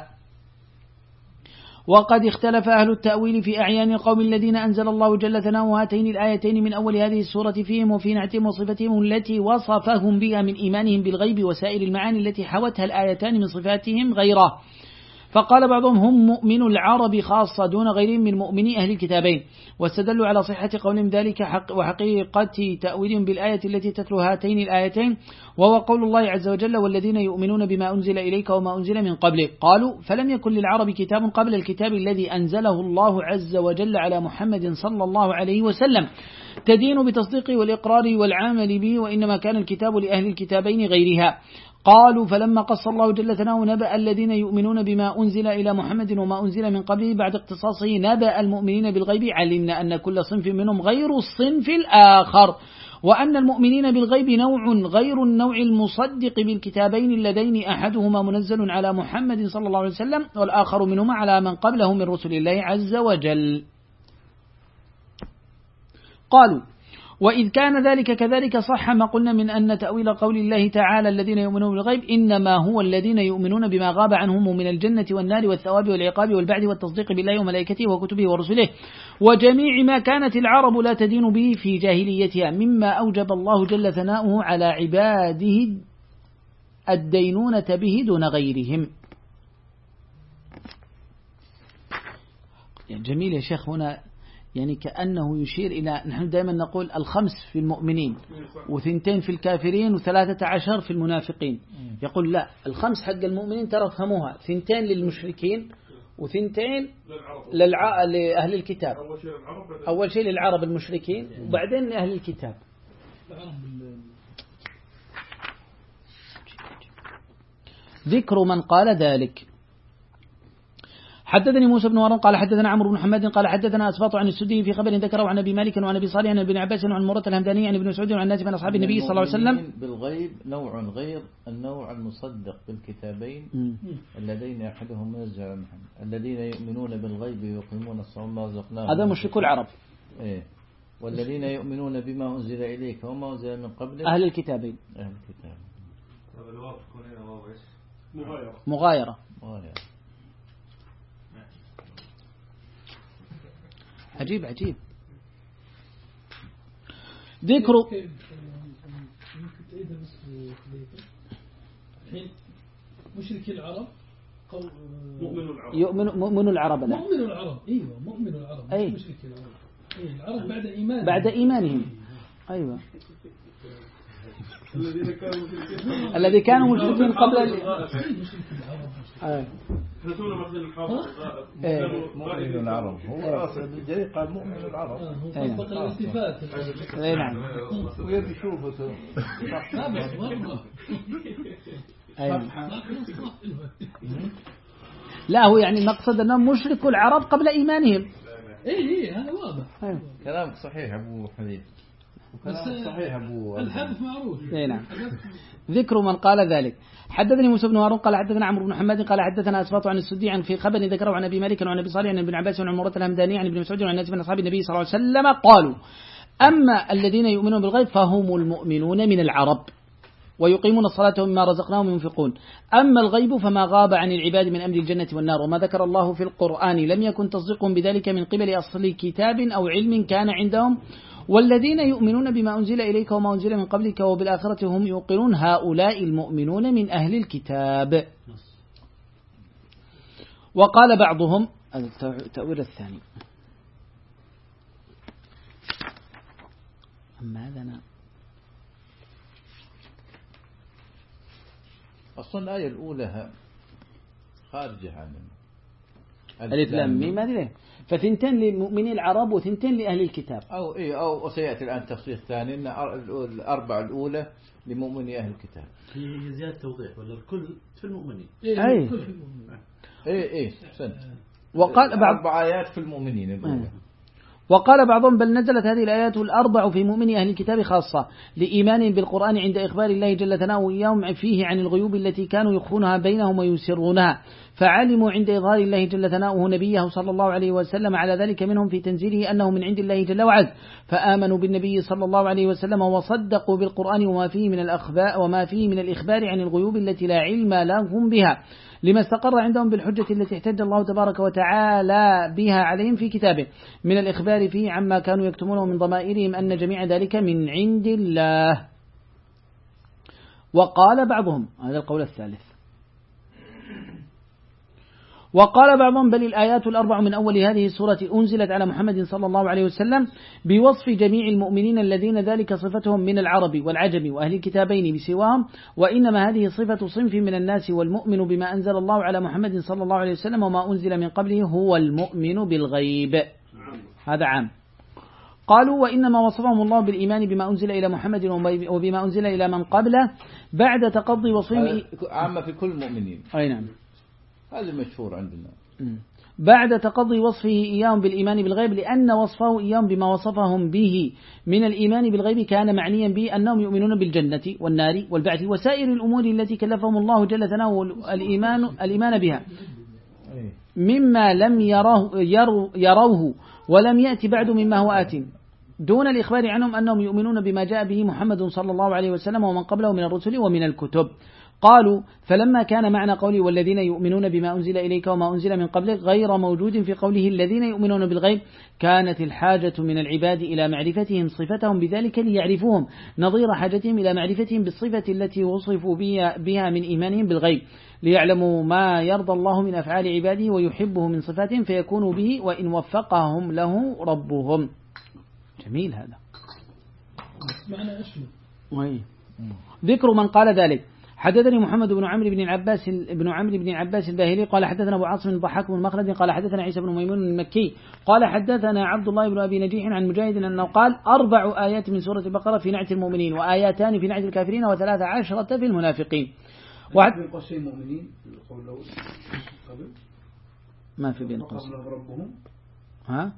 وقد اختلف أهل التأويل في أعيان القوم الذين أنزل الله جل ثناؤه هاتين الآيتين من أول هذه السورة فيهم وفي نعتهم وصفتهم التي وصفهم بها من إيمانهم بالغيب وسائر المعاني التي حوتها الآيتان من صفاتهم غيره. فقال بعضهم هم مؤمن العرب خاصة دون غيرهم من مؤمني أهل الكتابين واستدلوا على صحة قولهم ذلك حق وحقيقة تأويلهم بالآية التي تتلو هاتين الآيتين وهو قول الله عز وجل والذين يؤمنون بما أنزل إليك وما أنزل من قبلك. قالوا فلم يكن للعرب كتاب قبل الكتاب الذي أنزله الله عز وجل على محمد صلى الله عليه وسلم تدين بتصديقه والإقرار والعمل به وإنما كان الكتاب لأهل الكتابين غيرها. قالوا فلما قص الله جل ثناؤه نبأ الذين يؤمنون بما أنزل إلى محمد وما أنزل من قبله بعد اختصاصه نبأ المؤمنين بالغيب علمنا أن كل صنف منهم غير الصنف الآخر وأن المؤمنين بالغيب نوع غير النوع المصدق بالكتابين اللذين أحدهما منزل على محمد صلى الله عليه وسلم والآخر منهما على من قبله من رسل الله عز وجل. قالوا وإذ كان ذلك كذلك صح ما قلنا من أن تأويل قول الله تعالى الذين يؤمنون بالغيب إنما هو الذين يؤمنون بما غاب عنهم من الجنة والنار والثواب والعقاب والبعث والتصديق بالله وملائكته وكتبه ورسله وجميع ما كانت العرب لا تدين به في جاهليتها مما أوجب الله جل ثناؤه على عباده الدينونة به دون غيرهم. جميل يا شيخ هنا يعني كأنه يشير إلى نحن دائما نقول الخمس في المؤمنين وثنتين في الكافرين وثلاثة عشر في المنافقين. يقول لا الخمس حق المؤمنين ترى فهموها ثنتين للمشركين وثنتين للع... لأهل الكتاب. أول شيء للعرب المشركين وبعدين لأهل الكتاب. ذكر من قال ذلك. حدثني موسى بن هارون قال حدثنا عمرو بن حماد قال حدثنا أسباط عن السدي في خبر ذكره عن أبي مالك وعن أبي صالح عن ابن عباس وعن مرة الهمداني عن ابن مسعود وعن الناس من أصحاب النبي صلى الله عليه وسلم. بالغيب نوع غير النوع المصدق بالكتابين اللذين أحدهم منزل على محمد الذين يؤمنون بالغيب ويقيمون الصلاة ورزقناهم. هذا مشركو العرب. إيه والذين يؤمنون بما أنزل إليك وما أنزل من قبلك أهل الكتابين. أهل الكتاب. مغايرة. مغايرة. مغايرة. عجيب عجيب. ذكر مشركي العرب مؤمن العرب يؤمن مؤمن العرب لا مؤمن العرب ايوه مؤمن العرب أي. مشركي العرب أي العرب بعد إيمان بعد إيمانهم أيوة الذين كانوا مشركين الذي كانوا مشركين قبل احنا تونا ماخذين الحاضر مؤمن العرب هو اصلا الجري قال مؤمن العرب هو طبق الالتفات اي نعم ويبي يشوفه لا بس والله لا هو يعني المقصد أنهم مشركوا العرب قبل إيمانهم. اي اي هذا واضح. أيوة. كلامك صحيح أبو حديث وكلامك صحيح أبو الحدث معروف. اي نعم. ذكر من قال ذلك. حدثني موسى بن هارون قال حدثنا عمرو بن حماد قال حدثنا أسباط عن السدي عن في خبر ذكره عن أبي مالك وعن أبي صالح عن ابن عباس وعن مرة الهمداني عن ابن مسعود وعن الناس من أصحاب النبي صلى الله عليه وسلم قالوا أما الذين يؤمنون بالغيب فهم المؤمنون من العرب ويقيمون الصلاة ومما رزقناهم ينفقون. أما الغيب فما غاب عن العباد من أمر الجنة والنار وما ذكر الله في القرآن لم يكن تصديقهم بذلك من قبل أصل كتاب أو علم كان عندهم والذين يؤمنون بما أنزل إليك وما أنزل من قبلك وبالآخرة هم يوقنون هؤلاء المؤمنون من أهل الكتاب. وقال بعضهم التأويل الثاني ماذا أنا أصلا الآية الأولى خارجة عن ألف لام ميم ما أدري فثنتين للمؤمنين العرب وثنتين لأهل الكتاب أو إيه أو سيأتي الآن تفصيل ثاني أن الأربعة الأولى لمؤمني أهل الكتاب. هي زيادة توضيح ولا الكل في المؤمنين؟ إيه أي إيه إيه سنت. وقال بعض أربع آيات في المؤمنين الأولى. وقال بعضهم بل نزلت هذه الآيات الأربع في مؤمني أهل الكتاب خاصة لإيمان بالقرآن عند إخبار الله جل ثناؤه إياهم فيه عن الغيوب التي كانوا يخفونها بينهم ويسرونها فعلموا عند إظهار الله جل ثناؤه نبيه صلى الله عليه وسلم على ذلك منهم في تنزيله أنه من عند الله جل وعز فآمنوا بالنبي صلى الله عليه وسلم وصدقوا بالقرآن وما فيه من الأخبار وما فيه من الإخبار عن الغيوب التي لا علم لهم بها لما استقر عندهم بالحجة التي احتج الله تبارك وتعالى بها عليهم في كتابه من الإخبار فيه عما كانوا يكتمونه من ضمائرهم أن جميع ذلك من عند الله. وقال بعضهم هذا القول الثالث وقال بعضهم بل الآيات الأربع من أول هذه السورة أنزلت على محمد صلى الله عليه وسلم بوصف جميع المؤمنين الذين ذلك صفتهم من العرب والعجم وأهل الكتابين بسواهم وإنما هذه صفة صنف من الناس والمؤمن بما أنزل الله على محمد صلى الله عليه وسلم وما أنزل من قبله هو المؤمن بالغيب. هذا عام. قالوا وإنما وصفهم الله بالإيمان بما أنزل إلى محمد وبما أنزل إلى من قبله بعد تقضي وصفهم عامة في كل المؤمنين. أي نعم هذا مشهور عندنا بعد تقضي وصفه إياهم بالإيمان بالغيب لأن وصفه إياهم بما وصفهم به من الإيمان بالغيب كان معنيا به أنهم يؤمنون بالجنة والنار والبعث وسائر الأمور التي كلفهم الله جل ثناؤه الإيمان, الإيمان بها مما لم يروه, يروه ولم يأتي بعد مما هو آت دون الإخبار عنهم أنهم يؤمنون بما جاء به محمد صلى الله عليه وسلم ومن قبله من الرسل ومن الكتب. قالوا فلما كان معنى قوله والذين يؤمنون بما أنزل إليك وما أنزل من قبلك غير موجود في قوله الذين يؤمنون بالغيب كانت الحاجة من العباد إلى معرفتهم صفتهم بذلك ليعرفوهم نظير حاجتهم إلى معرفتهم بالصفة التي وصفوا بها من إيمانهم بالغيب ليعلموا ما يرضى الله من أفعال عباده ويحبه من صفاتهم فيكونوا به وإن وفقهم له ربهم. جميل هذا معنى أشمل. ذكر من قال ذلك حدثني محمد بن عمرو بن العباس بن عمرو بن العباس الباهلي قال حدثنا أبو عاصم الضحاك بن مخلد قال حدثنا عيسى بن ميمون المكي قال حدثنا عبد الله بن أبي نجيح عن مجاهد أنه قال أربع آيات من سورة البقرة في نعت المؤمنين وآياتان في نعت الكافرين وثلاث عشرة في المنافقين. واحد من قوسين المؤمنين القول الأول قبل ما في بين قوسين ربهم ها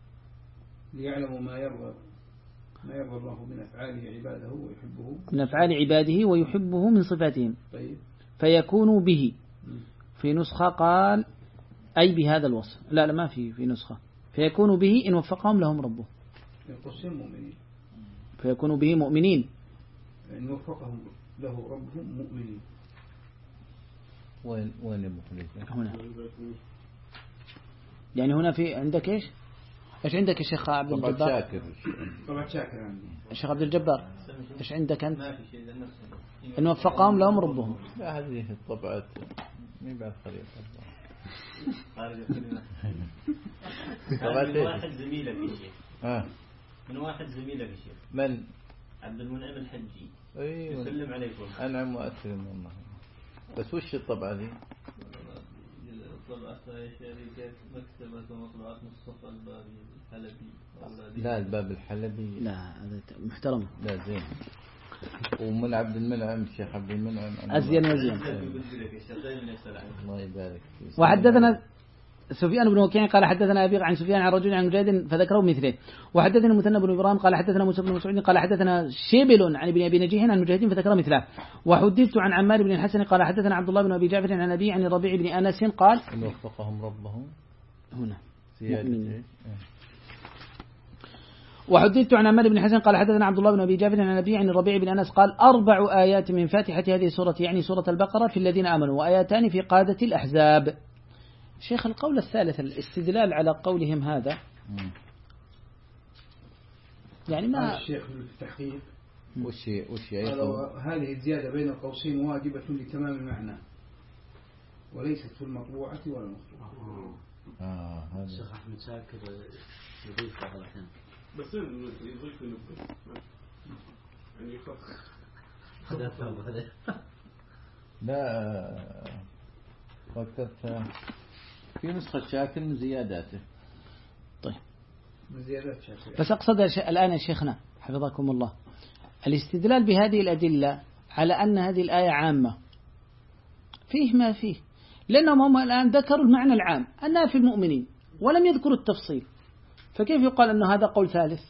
ليعلموا ما يرضى ما يرضى الله من أفعاله عباده ويحبه من أفعال عباده ويحبه من صفاتهم. طيب. فيكونوا به في نسخة قال أي بهذا الوصف لا لا ما في في نسخة فيكونوا به إن وفقهم لهم ربه قوسين مؤمنين فيكونوا به مؤمنين إن وفقهم له ربهم مؤمنين. وين وين المخلص هنا يعني هنا في عندك إيش إيش عندك يا شيخ عبد الجبار؟ شاكر طبعا شاكر عندي الشيخ عبد الجبار إيش عندك أنت؟ إن وفقهم لهم ربهم. لا هذه الطبعات مين بعد خليل من واحد زميلك يا شيخ آه. من واحد زميلك يا شيخ من عبد المنعم الحجي أيوة. يسلم عليكم أنعم وأكرم والله. بس وش الطبعة دي؟ طبعة شركة مكتبة ومطبعات مصطفى البابي الحلبي. لا الباب الحلبي لا هذا محترم. لا زين. ومن عبد المنعم الشيخ عبد المنعم أزين وزين. الله يبارك. وحدثنا سفيان بن وكيع قال حدثنا أبي عن سفيان عن رجل عن مجاهد فذكره مثله. وحدثنا المثنى بن إبراهيم قال حدثنا موسى بن مسعود قال حدثنا شبل عن ابن أبي نجيح عن مجاهد فذكره مثله. وحدثت عن عمار بن الحسن قال حدثنا عبد الله بن أبي جعفر عن أبي عن الربيع بن أنس قال إن وفقهم ربهم هنا زيادة. وحدثت عن عمار بن الحسن قال حدثنا عبد الله بن أبي جعفر عن أبي عن الربيع بن أنس قال أربع آيات من فاتحة هذه السورة يعني سورة البقرة في الذين آمنوا وآياتان في قادة الأحزاب. شيخ القول الثالث الاستدلال على قولهم هذا يعني ما الشيخ في التحقيق وش وش هذه الزيادة بين القوسين واجبة لتمام المعنى وليست في المطبوعة ولا المطبوعة. آه هذا الشيخ أحمد شاكر يضيف بعض الأحيان بس يضيف نقطة يعني يخصص لا فكرت في نسخة شاكر من زياداته. طيب من زيادات شاكر. بس أقصد الآن يا شيخنا حفظكم الله الاستدلال بهذه الأدلة على أن هذه الآية عامة فيه ما فيه، لأنهم هم الآن ذكروا المعنى العام أنها في المؤمنين ولم يذكروا التفصيل، فكيف يقال أن هذا قول ثالث؟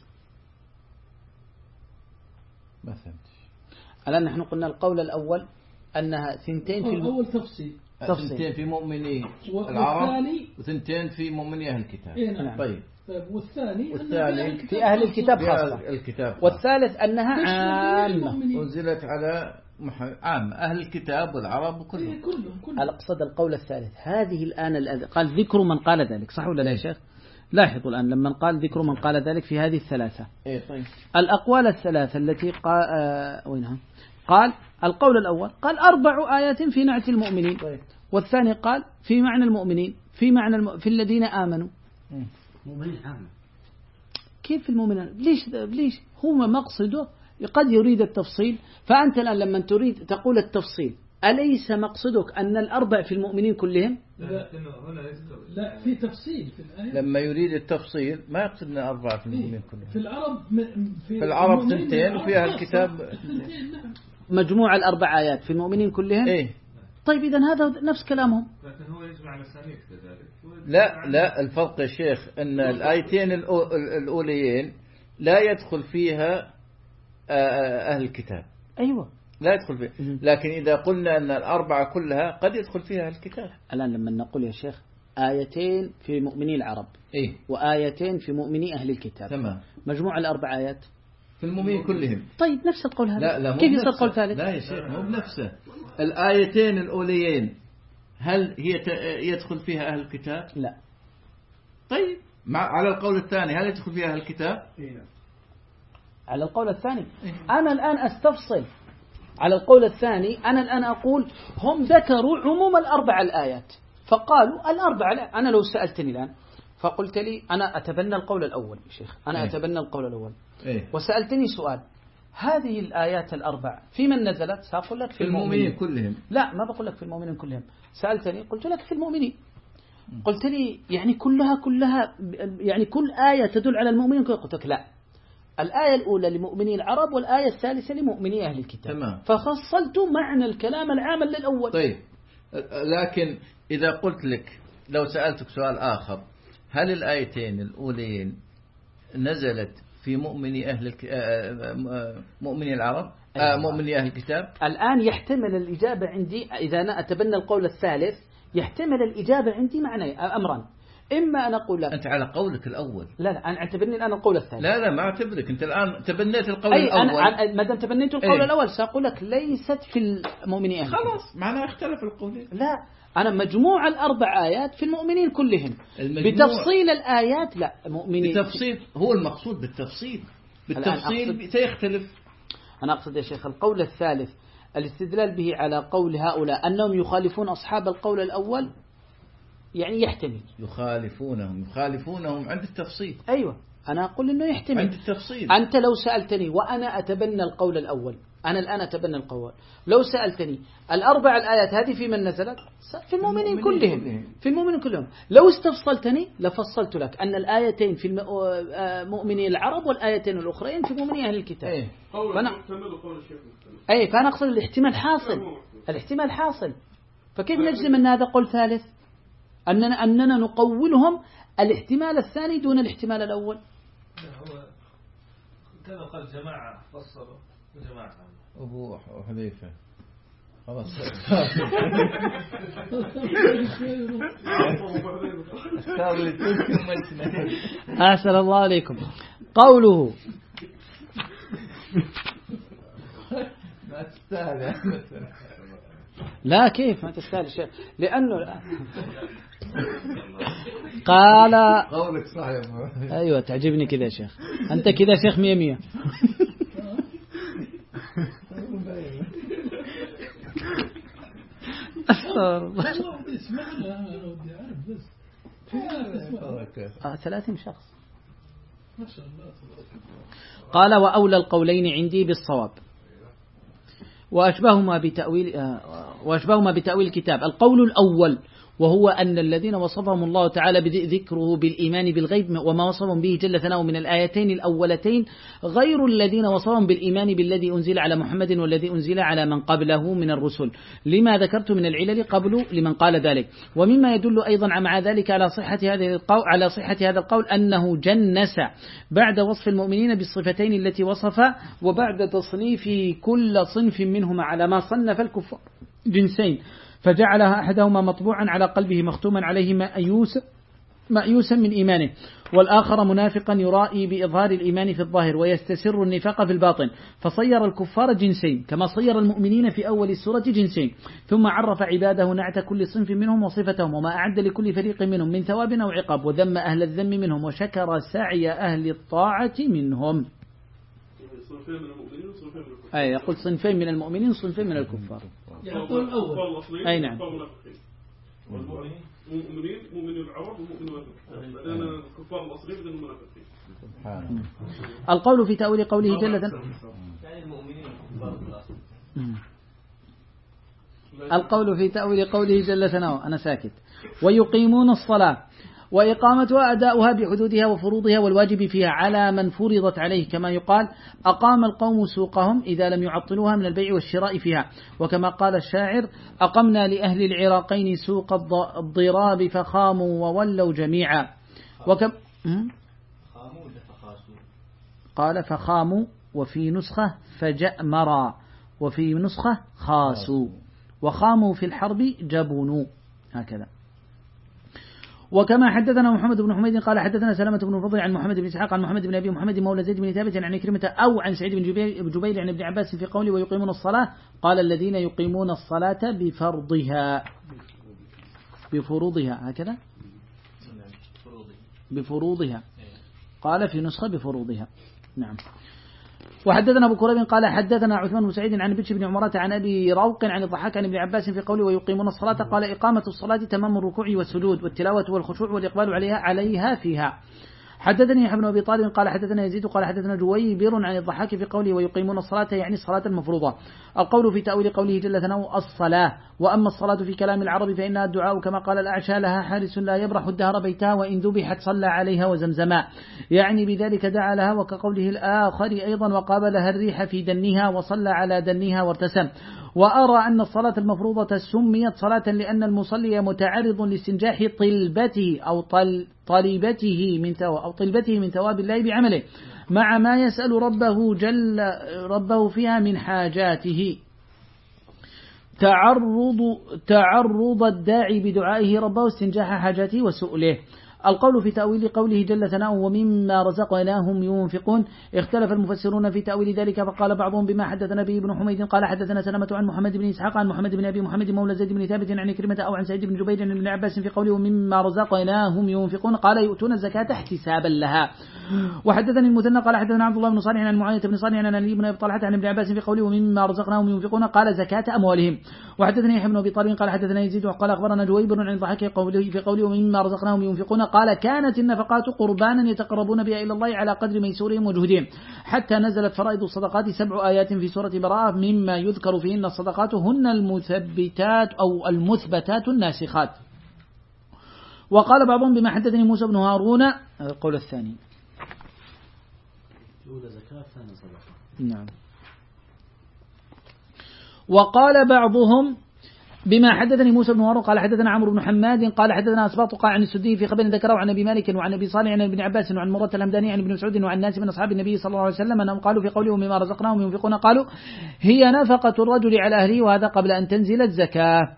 ما فهمتش. الآن نحن قلنا القول الأول أنها ثنتين في الأول تفصيل ثنتين في مؤمني العرب وثنتين في مؤمني أهل الكتاب. إيه نعم. طيب والثاني والثاني في أهل الكتاب خاصة الكتاب. والثالث أنها عامة أنزلت على عام أهل الكتاب والعرب وكلهم. إيه كلهم كلهم. أقصد القول الثالث هذه الآن قال ذكر من قال ذلك صح ولا لا يا شيخ؟ لاحظوا الآن لما قال ذكر من قال ذلك في هذه الثلاثة. إيه طيب. الأقوال الثلاثة التي قال آه وينها؟ قال القول الأول قال أربع آيات في نعت المؤمنين. طيب. والثاني قال في معنى المؤمنين في معنى الم... في الذين آمنوا. مؤمنين عام. كيف المؤمنين؟ ليش ليش هو مقصده قد يريد التفصيل، فأنت الآن لما تريد تقول التفصيل أليس مقصدك أن الأربع في المؤمنين كلهم؟ لا, لا في تفصيل في الآية. لما يريد التفصيل ما يقصد أن أربعة في المؤمنين كلهم. في العرب في, في العرب ثنتين وفيها الكتاب مجموع الأربع آيات في المؤمنين كلهم. إيه. طيب إذن هذا نفس كلامهم. لكن هو يجمع مسانيد كذلك. لا لا الفرق يا شيخ أن الآيتين الأوليين لا يدخل فيها أهل الكتاب. أيوة لا يدخل فيها، لكن إذا قلنا أن الأربعة كلها قد يدخل فيها أهل الكتاب. الآن لما نقول يا شيخ آيتين في مؤمني العرب إيه؟ وآيتين في مؤمني أهل الكتاب تمام. مجموع الأربع آيات في المؤمنين كلهم. طيب نفس القول هذا. لا لا كيف يصير قول ثالث؟ لا يا شيخ مو بنفسه. الآيتين الأوليين هل هي يدخل فيها أهل الكتاب؟ لا. طيب مع على القول الثاني هل يدخل فيها أهل الكتاب؟ إيه. على القول الثاني أنا الآن أستفصل. على القول الثاني أنا الآن أقول هم ذكروا عموم الأربع الآيات فقالوا الأربع. أنا لو سألتني الآن فقلت لي أنا أتبنى القول الأول يا شيخ أنا إيه؟ أتبنى القول الأول إيه؟ وسألتني سؤال هذه الآيات الأربع في من نزلت؟ سأقول لك في, في المؤمنين, المؤمنين كلهم. لا ما بقول لك في المؤمنين كلهم. سألتني قلت لك في المؤمنين. قلت لي يعني كلها كلها يعني كل آية تدل على المؤمنين. قلت لك لا الآية الأولى لمؤمني العرب والآية الثالثة لمؤمني أهل الكتاب. تمام. ففصلت معنى الكلام العام للأول. طيب لكن إذا قلت لك لو سألتك سؤال آخر هل الآيتين الأولين نزلت في مؤمني أهل الك... مؤمني العرب آه مؤمني أهل الكتاب؟ الآن يحتمل الإجابة عندي إذا أنا أتبنى القول الثالث يحتمل الإجابة عندي معنى أمران. إما أن أقول لك أنت على قولك الأول. لا لا أنا أعتبرني الآن القول الثاني. لا لا ما أعتبرك أنت الآن تبنيت القول أي الأول. أنا ما دام تبنيت القول أي. الأول سأقول لك ليست في المؤمنين أهل. خلاص معناه اختلف القولين. لا أنا مجموع الأربع آيات في المؤمنين كلهم. المجموع. بتفصيل الآيات لا مؤمنين. بتفصيل هو المقصود بالتفصيل. بالتفصيل سيختلف. أنا أقصد يا شيخ القول الثالث الاستدلال به على قول هؤلاء أنهم يخالفون أصحاب القول الأول يعني يحتمل. يخالفونهم يخالفونهم عند التفصيل. أيوة أنا أقول إنه يحتمل عند التفصيل. أنت لو سألتني وأنا أتبنى القول الأول أنا الآن أتبنى القول لو سألتني الأربع الآيات هذه في من نزلت في المؤمنين كلهم. كلهم في المؤمنين كلهم. لو استفصلتني لفصلت لك أن الآيتين في مؤمني العرب والآيتين الأخرين في مؤمني أهل الكتاب. أيه. فأنا أي فأنا أقصد الاحتمال حاصل الاحتمال حاصل. فكيف نجزم أن هذا قول ثالث أننا أننا نقولهم الاحتمال الثاني دون الاحتمال الأول؟ هو كما قال جماعة فصلوا وجماعة أبو حذيفة خلاص. أسأل الله عليكم. قوله ما تستاهل. لا كيف ما تستاهل شيء لأنه قال قولك صح يا أبو. أيوة تعجبني كذا يا شيخ، أنت كذا شيخ مية مية. آه ثلاثين شخص. قال وأولى القولين عندي بالصواب وأشبههما بتأويل آه وأشبههما بتأويل الكتاب. القول الأول وهو أن الذين وصفهم الله تعالى بذكره بالإيمان بالغيب وما وصفهم به جل ثناؤه من الآيتين الأولتين غير الذين وصفهم بالإيمان بالذي أنزل على محمد والذي أنزل على من قبله من الرسل، لما ذكرت من العلل قبل لمن قال ذلك. ومما يدل أيضا مع ذلك على صحة هذا القول على صحة هذا القول أنه جنس بعد وصف المؤمنين بالصفتين التي وصف وبعد تصنيف كل صنف منهما على ما صنف الكفار جنسين، فجعلها أحدهما مطبوعا على قلبه مختوما عليه مأيوسا مأيوسا من إيمانه، والآخر منافقا يرائي بإظهار الإيمان في الظاهر ويستسر النفاق في الباطن، فصير الكفار جنسين كما صير المؤمنين في أول السورة جنسين. ثم عرف عباده نعت كل صنف منهم وصفتهم وما أعد لكل فريق منهم من ثواب أو عقاب، وذم أهل الذم منهم وشكر سعي أهل الطاعة منهم. أي يقول صنفين من المؤمنين صنفين من الكفار. يقول الأول أي نعم. مؤمنين مؤمنين العرب ومؤمنين بعدين الكفار الأصليين بدون المنافقين. سبحان. القول في تأويل قوله جل ثناؤه يعني المؤمنين الكفار الأصل. القول في تأويل قوله جل ثناؤه أنا ساكت. ويقيمون الصلاة وإقامتها أداؤها بحدودها وفروضها والواجب فيها على من فرضت عليه، كما يقال أقام القوم سوقهم إذا لم يعطلوها من البيع والشراء فيها، وكما قال الشاعر أقمنا لأهل العراقين سوق الضراب فخاموا وولوا جميعا. وكم قال فخاموا وفي نسخة فجأمرا وفي نسخة خاسوا وخاموا في الحرب جبنوا هكذا. وكما حدثنا محمد بن حميد قال حدثنا سلامة بن فضل عن محمد بن إسحاق عن محمد بن أبي محمد مولى زيد بن ثابت عن عكرمة أو عن سعيد بن جبير عن ابن عباس في قوله ويقيمون الصلاة قال الذين يقيمون الصلاة بفرضها بفروضها هكذا بفروضها قال في نسخة بفروضها. نعم. وحدثنا أبو كريب قال حدثنا عثمان بن سعيد عن بشر بن عمرة عن أبي روق عن الضحاك عن ابن عباس في قوله ويقيمون الصلاة قال إقامة الصلاة تمام الركوع والسجود والتلاوة والخشوع والإقبال عليها عليها فيها. حدثني يحيى بن أبي طالب قال حدثنا يزيد قال حدثنا جويبر عن الضحاك في قوله ويقيمون الصلاة يعني الصلاة المفروضة. القول في تأويل قوله جل ثناؤه الصلاة. وأما الصلاة في كلام العرب فإنها الدعاء كما قال الأعشى لها حارس لا يبرح الدهر بيتها وإن ذبحت صلى عليها وزمزما، يعني بذلك دعا لها، وكقوله الآخر أيضا وقابلها الريح في دنها وصلى على دنها وارتسم. وأرى أن الصلاة المفروضة سميت صلاة لأن المصلي متعرض لاستنجاح طلبته أو طل طلبته من أو طلبته من ثواب الله بعمله مع ما يسأل ربه جل ربه فيها من حاجاته، تعرض تعرض الداعي بدعائه ربه استنجاح حاجاته وسؤله. القول في تأويل قوله جل ثناؤه ومما رزقناهم ينفقون اختلف المفسرون في تأويل ذلك، فقال بعضهم بما حدثنا به ابن حميد قال حدثنا سلمة عن محمد بن إسحاق عن محمد بن أبي محمد مولى زيد بن ثابت عن كريمة أو عن سعيد بن جبير عن ابن عباس في قوله ومما رزقناهم ينفقون قال يؤتون الزكاة احتسابا لها. وحدثني المثنى قال حدثنا عبد الله بن صالح عن معاوية بن صالح عن علي بن أبي طلحة عن ابن عباس في قوله ومما رزقناهم ينفقون قال زكاة أموالهم. وحدثني يحيى بن أبي طالب قال حدثنا يزيد وقال أخبرنا جويبر عن الضحاك في قوله ومما رزقناهم ينفقون قال كانت النفقات قربانا يتقربون بها إلى الله على قدر ميسورهم وجهدهم، حتى نزلت فرائض الصدقات سبع آيات في سورة براءة مما يذكر فيهن الصدقات هن المثبتات أو المثبتات الناسخات. وقال بعضهم بما حدثني موسى بن هارون القول الثاني نعم. وقال بعضهم بما حدثني موسى بن هارون قال حدثنا عمرو بن حماد قال حدثنا أسباط قال عن السدي في خبر ذكره عن أبي مالك وعن أبي صالح عن ابن عباس وعن مرة الهمداني عن ابن مسعود وعن ناس من أصحاب النبي صلى الله عليه وسلم أنهم قالوا في قوله مما رزقناهم ينفقون قالوا هي نفقة الرجل على أهله وهذا قبل أن تنزل الزكاة.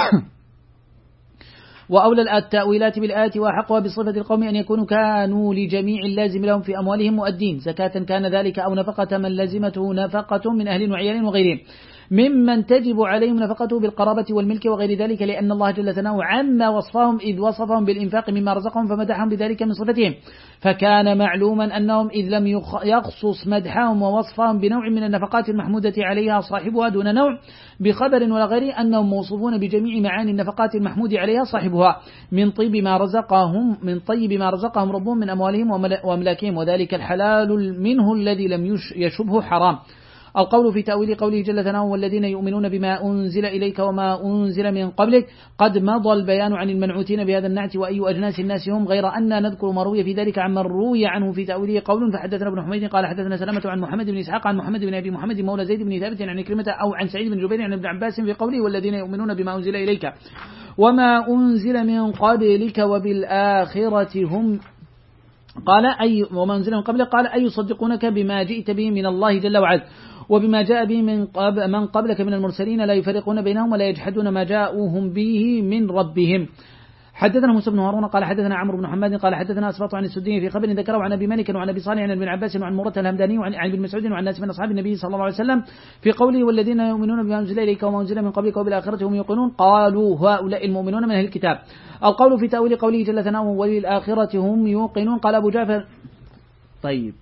وأولى التأويلات بالآيات وأحقها بصفة القوم أن يكونوا كانوا لجميع اللازم لهم في أموالهم مؤدين زكاة كان ذلك أو نفقة من لزمته نفقة من أهل وعيال وغيرهم ممن تجب عليهم نفقته بالقرابة والملك وغير ذلك، لأن الله جل ثناؤه عما وصفهم إذ وصفهم بالإنفاق مما رزقهم فمدحهم بذلك من صفتهم، فكان معلوما أنهم إذ لم يخصص مدحهم ووصفهم بنوع من النفقات المحمودة عليها صاحبها دون نوع بخبر ولا غير، أنهم موصوفون بجميع معاني النفقات المحمود عليها صاحبها من طيب ما رزقهم من طيب ما رزقهم ربهم من أموالهم وأملاكهم، وذلك الحلال منه الذي لم يشبه حرام. القول في تأويل قوله جل ثناؤه والذين يؤمنون بما أنزل إليك وما أنزل من قبلك، قد مضى البيان عن المنعوتين بهذا النعت وأي أجناس الناس هم، غير أن نذكر ما روي في ذلك عن من روي عنه في تأويله قول. فحدثنا ابن حميد قال حدثنا سلامة عن محمد بن إسحاق عن محمد بن أبي محمد مولى زيد بن ثابت عن كلمة أو عن سعيد بن جبير عن ابن عباس في قوله والذين يؤمنون بما أنزل إليك وما أنزل من قبلك وبالآخرة هم، قال أي وما أنزل من قبلك، قال أي يصدقونك بما جئت به من الله جل وعلا وبما جاء به من, قبل من قبلك من المرسلين لا يفرقون بينهم ولا يجحدون ما جاءوهم به من ربهم. حدثنا موسى بن هارون قال حدثنا عمرو بن حماد قال حدثنا أسباط عن السدي في خبر ذكره عن أبي مالك وعن أبي صالح عن ابن عباس وعن مرة الهمداني وعن ابن مسعود وعن ناس من أصحاب النبي صلى الله عليه وسلم في قوله والذين يؤمنون بما أنزل إليك وما أنزل من قبلك وبالآخرة هم يوقنون، قالوا هؤلاء المؤمنون من أهل الكتاب. القول في تأويل قوله جل ثناؤه وبالآخرة هم يوقنون، قال أبو جعفر طيب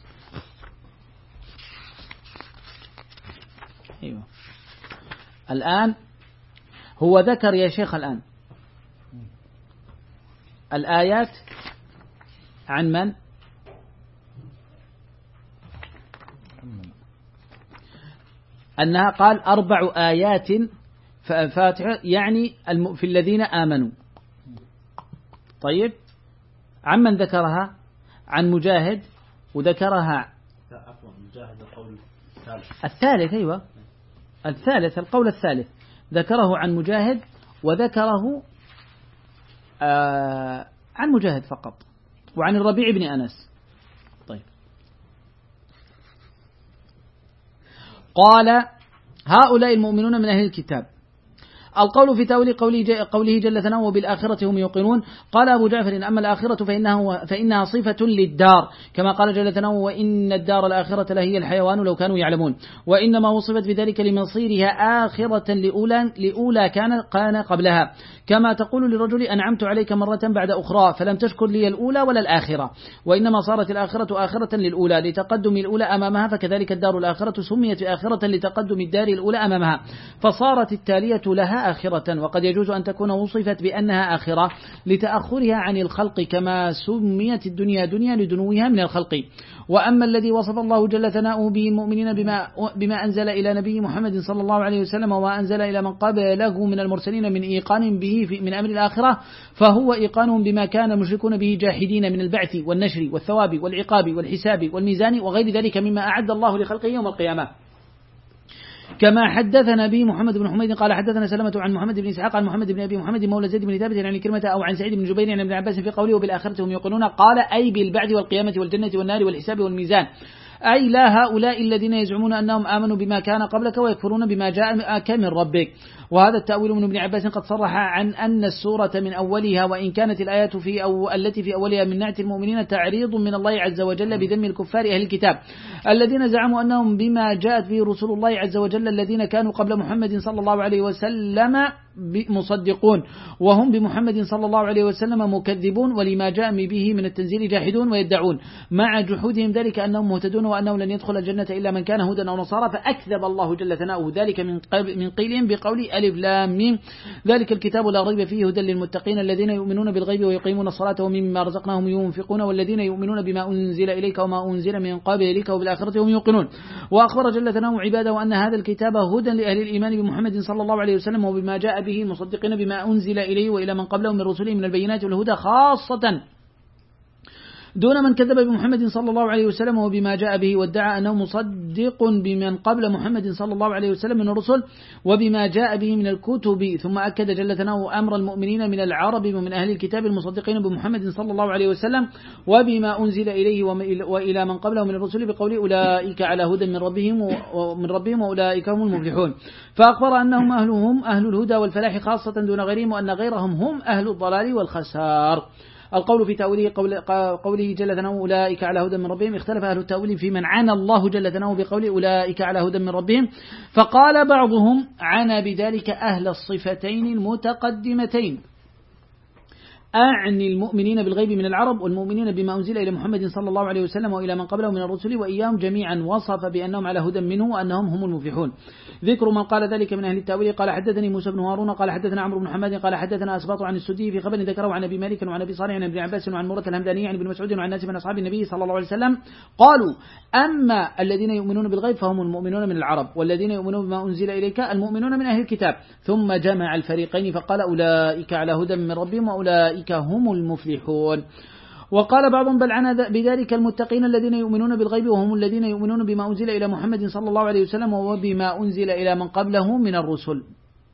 أيوة. الآن هو ذكر يا شيخ الآن الآيات عن من؟ أنها قال أربع آيات فاتحة يعني في الذين آمنوا. طيب عمن ذكرها؟ عن مجاهد وذكرها عفوا مجاهد القول الثالث الثالث أيوة الثالث القول الثالث ذكره عن مجاهد وذكره آه عن مجاهد فقط وعن الربيع بن أنس. طيب قال هؤلاء المؤمنون من أهل الكتاب. القول في تأويل قوله جل ثناؤه وبالآخرة هم يوقنون، قال أبو جعفر أما الآخرة فإنها, فإنها صفة للدار كما قال جل ثناؤه وإن الدار الآخرة لهي الحيوان لو كانوا يعلمون، وإنما وصفت بذلك لمصيرها آخرة لأولى, لأولى كان, كان قبلها، كما تقول للرجل أنعمت عليك مرة بعد أخرى فلم تشكر لي الأولى ولا الآخرة، وإنما صارت الآخرة آخرة للأولى لتقدم الأولى أمامها، فكذلك الدار الآخرة سميت آخرة لتقدم الدار الأولى أمامها فصارت التالية لها آخرة. وقد يجوز أن تكون وصفت بأنها آخرة لتأخرها عن الخلق كما سميت الدنيا دنيا لدنوها من الخلق. وأما الذي وصف الله جل ثناؤه به المؤمنين بما, بما أنزل إلى نبي محمد صلى الله عليه وسلم وما أنزل إلى من قبله من المرسلين من إيقان به في من أمر الآخرة، فهو إيقانهم بما كان مشركون به جاحدين من البعث والنشر والثواب والعقاب والحساب والميزان وغير ذلك مما أعد الله لخلقه يوم القيامة. كما حدثنا به محمد بن حميد قال حدثنا سلمة عن محمد بن إسحاق عن محمد بن أبي محمد مولى زيد بن ثابت عن كلمة أو عن سعيد بن جبير عن ابن عباس في قوله وبالآخرة هم يوقنون، قال أي بالبعث والقيامة والجنة والنار والحساب والميزان، أي لا هؤلاء الذين يزعمون أنهم آمنوا بما كان قبلك ويكفرون بما جاءك من ربك. وهذا التأويل من ابن عباس قد صرح عن أن السورة من أولها وإن كانت الآيات في أو التي في أولها من نعت المؤمنين تعريض من الله عز وجل بذم الكفار أهل الكتاب الذين زعموا أنهم بما جاءت به رسول الله عز وجل الذين كانوا قبل محمد صلى الله عليه وسلم مصدقون، وهم بمحمد صلى الله عليه وسلم مكذبون ولما جاء به من التنزيل جاحدون ويدعون مع جحودهم ذلك أنهم مهتدون وأنه لن يدخل الجنة إلا من كان هودا أو نصارى، فأكذب الله جل ثناؤه ذلك من من قيلهم بقول ألف لام ميم ذلك الكتاب لا ريب فيه هدى للمتقين الذين يؤمنون بالغيب ويقيمون الصلاة ومما رزقناهم ينفقون والذين يؤمنون بما أنزل إليك وما أنزل من قبلك وبالآخرة هم يوقنون. وأخبر جل ثناؤه عباده أن هذا الكتاب هدى لأهل الإيمان بمحمد صلى الله عليه وسلم وبما جاء به مصدقين بما أنزل إليه وإلى من قبله من رسله من البينات والهدى خاصة دون من كذب بمحمد صلى الله عليه وسلم وبما جاء به وادعى أنه مصدق بمن قبل محمد صلى الله عليه وسلم من الرسل وبما جاء به من الكتب. ثم أكد جل ثناؤه أمر المؤمنين من العرب ومن أهل الكتاب المصدقين بمحمد صلى الله عليه وسلم وبما أنزل إليه وإلى من قبله من الرسل بقوله أولئك على هدى من ربهم ومن ربهم وأولئك هم المفلحون، فأخبر أنهم أهلهم أهل الهدى والفلاح خاصة دون غيرهم وأن غيرهم هم أهل الضلال والخسار. القول في تأويله قول قوله جل ثناؤه أولئك على هدى من ربهم. اختلف أهل التأويل في من عنى الله جل ثناؤه بقوله أولئك على هدى من ربهم، فقال بعضهم عنى بذلك أهل الصفتين المتقدمتين، أعني المؤمنين بالغيب من العرب والمؤمنين بما أنزل إلى محمد صلى الله عليه وسلم وإلى من قبله من الرسل، وإياهم جميعا وصف بأنهم على هدى منه وأنهم هم المفلحون. ذكر من قال ذلك من أهل التأويل: قال حدثني موسى بن هارون قال حدثنا عمرو بن حماد قال حدثنا أسباط عن السدي في خبر ذكره عن أبي مالك وعن أبي صالح عن ابن عباس وعن مرة الهمداني عن ابن مسعود وعن ناس من أصحاب النبي صلى الله عليه وسلم قالوا: أما الذين يؤمنون بالغيب فهم المؤمنون من العرب، والذين يؤمنون بما أنزل إليك المؤمنون من أهل الكتاب. ثم جمع الفريقين فقال: أولئك على هدى من ربهم وأولئك هم المفلحون. وقال بعضهم: بل عن بذلك المتقين الذين يؤمنون بالغيب وهم الذين يؤمنون بما أنزل إلى محمد صلى الله عليه وسلم وبما أنزل إلى من قبله من الرسل.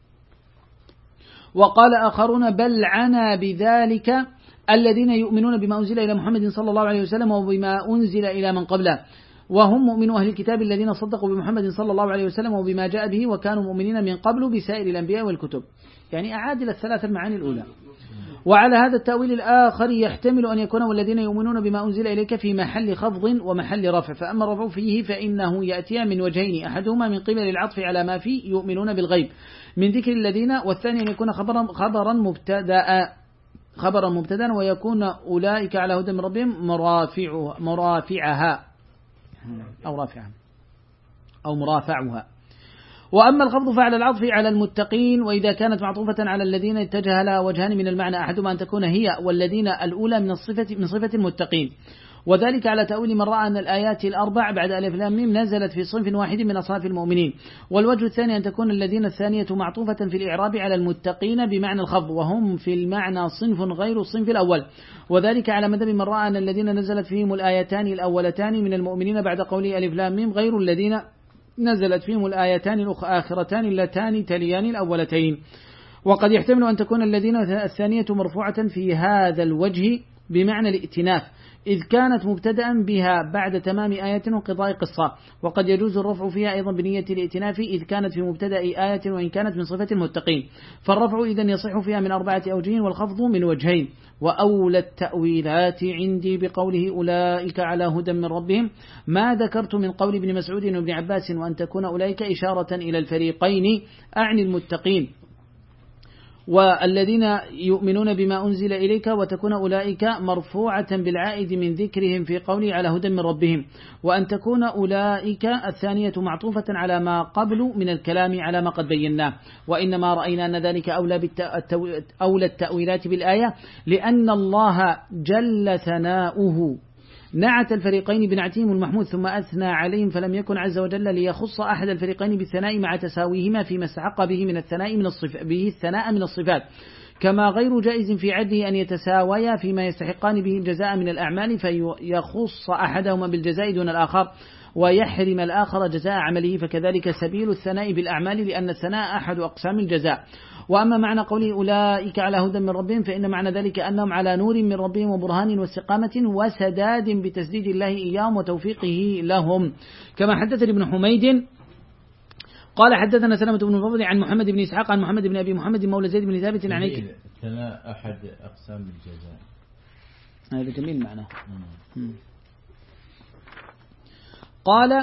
وقال آخرون: بل عن بذلك الذين يؤمنون بما أنزل إلى محمد صلى الله عليه وسلم وبما أنزل إلى من قبله وهم مؤمنو أهل الكتاب الذين صدقوا بمحمد صلى الله عليه وسلم وبما جاء به وكانوا مؤمنين من قبل بسائر الأنبياء والكتب. يعني أعادل الثلاث المعاني الأولى. وعلى هذا التأويل الآخر يحتمل أن يكون والذين يؤمنون بما أنزل إليك في محل خفض ومحل رفع، فأما الرفع فيه فإنه يأتي من وجهين: أحدهما من قبل العطف على ما فيه يؤمنون بالغيب من ذكر الذين، والثاني أن يكون خبرا خبرا مبتدأ خبرا مبتدأ ويكون أولئك على هدى من ربهم مرافع مرافعها أو رافعها أو مرافعها. وأما الخفض فعلى العطف على المتقين، وإذا كانت معطوفة على الذين اتجه لها وجهان من المعنى: أحدهما أن تكون هي والذين الأولى من الصفة من صفة المتقين، وذلك على تأويل من رأى أن الآيات الأربع بعد ألف لام ميم نزلت في صنف واحد من أصناف المؤمنين. والوجه الثاني أن تكون الذين الثانية معطوفة في الإعراب على المتقين بمعنى الخفض، وهم في المعنى صنف غير الصنف الأول، وذلك على مذهب من رأى أن الذين نزلت فيهم الآيتان الأولتان من المؤمنين بعد قوله ألف لام ميم غير الذين نزلت فيهم الآيتان الآخرتان اللتان تليان الأولتين. وقد يحتمل أن تكون الذين الثانية مرفوعة في هذا الوجه بمعنى الائتناف، إذ كانت مبتدأ بها بعد تمام آية وانقضاء قصة، وقد يجوز الرفع فيها أيضا بنية الائتناف إذ كانت في مبتدأ آية وإن كانت من صفة المتقين، فالرفع إذن يصح فيها من أربعة أوجه والخفض من وجهين. وأولى التأويلات عندي بقوله أولئك على هدى من ربهم ما ذكرت من قول ابن مسعود وابن عباس، وأن تكون أولئك إشارة إلى الفريقين أعني المتقين والذين يؤمنون بما أنزل إليك، وتكون أولئك مرفوعة بالعائد من ذكرهم في قوله على هدى من ربهم، وأن تكون أولئك الثانية معطوفة على ما قبل من الكلام على ما قد بيناه. وإنما رأينا أن ذلك أولى, أولى التأويلات بالآية، لأن الله جل ثناؤه نعت الفريقين بنعتهم المحمود ثم أثنى عليهم، فلم يكن عز وجل ليخص أحد الفريقين بالثناء مع تساويهما فيما استحق به من الثناء من الصف به الثناء من الصفات، كما غير جائز في عده أن يتساويا فيما يستحقان به الجزاء من الأعمال فيخص أحدهما بالجزاء دون الآخر ويحرم الآخر جزاء عمله، فكذلك سبيل الثناء بالأعمال، لأن الثناء أحد أقسام الجزاء. وأما معنى قوله أولئك على هدى من ربهم فإن معنى ذلك أنهم على نور من ربهم وبرهان واستقامة وسداد بتسديد الله إياهم وتوفيقه لهم، كما حدث ابن حميد قال حدثنا سلمة بن الفضل عن محمد بن إسحاق عن محمد بن أبي محمد مولى زيد بن ثابت عن عكرمة. الثناء أحد أقسام الجزاء، هذا جميل معناه. قال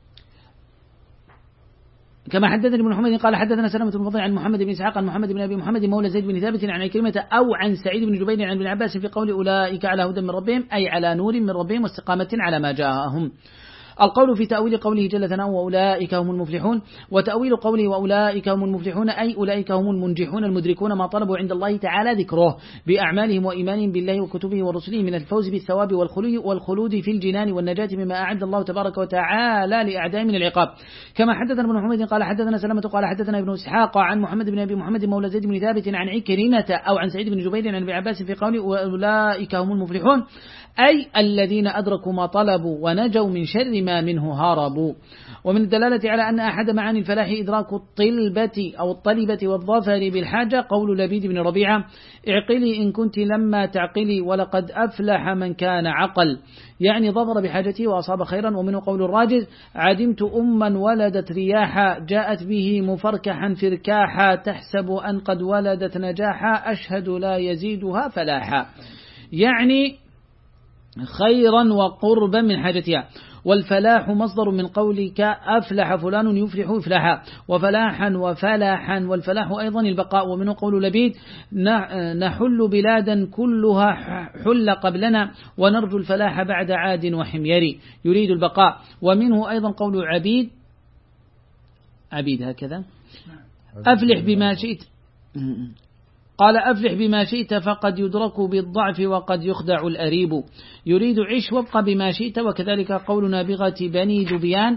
كما حدثني ابن محمد قال حدثنا سلمة بن الفضل عن محمد بن إسحاق عن محمد بن أبي محمد مولى زيد بن ثابت عن عكرمة أو عن سعيد بن جبير عن ابن عباس في قول أولئك على هدى من ربهم أي على نور من ربهم واستقامة على ما جاءهم. القول في تأويل قوله جل ثناؤه وأولئك هم المفلحون، وتأويل قوله وأولئك هم المفلحون أي أولئك هم المنجحون المدركون ما طلبوا عند الله تعالى ذكره بأعمالهم وإيمانهم بالله وكتبه ورسله من الفوز بالثواب والخلود في الجنان والنجاة مما أعد الله تبارك وتعالى لأعداء من العقاب. كما حدثنا ابن محمد قال حدثنا سلمة قال حدثنا ابن إسحاق عن محمد بن أبي محمد مولى زيد بن ثابت عن عكرمة أو عن سعيد بن جبير عن ابن عباس في قوله وأولئك هم المفلحون أي الذين أدركوا ما طلبوا ونجوا من شر ما منه هاربوا. ومن الدلالة على أن أحد معاني الفلاح إدراك الطلبة أو الطلبة والظفر بالحاجة قول لبيد بن ربيعة اعقلي إن كنت لما تعقلي ولقد أفلح من كان عقل، يعني ظفر بحاجته وأصاب خيرا. ومنه قول الراجز عدمت أما ولدت رياحا جاءت به مفركحا فركاحا تحسب أن قد ولدت نجاحا أشهد لا يزيدها فلاحا، يعني خيرا وقربا من حاجتها. والفلاح مصدر من قولك أفلح فلان يفلح إفلاحا، وفلاحا وفلاحا، والفلاح أيضا البقاء. ومنه قول لبيد نحل بلادا كلها حل قبلنا ونرجو الفلاح بعد عاد وحمير، يريد البقاء. ومنه أيضا قول عبيد عبيد هكذا أفلح بما شئت، قال أفلح بما شئت فقد يدرك بالضعف وقد يخدع الأريب، يريد عش وابق بما شئت. وكذلك قول نابغة بني ذبيان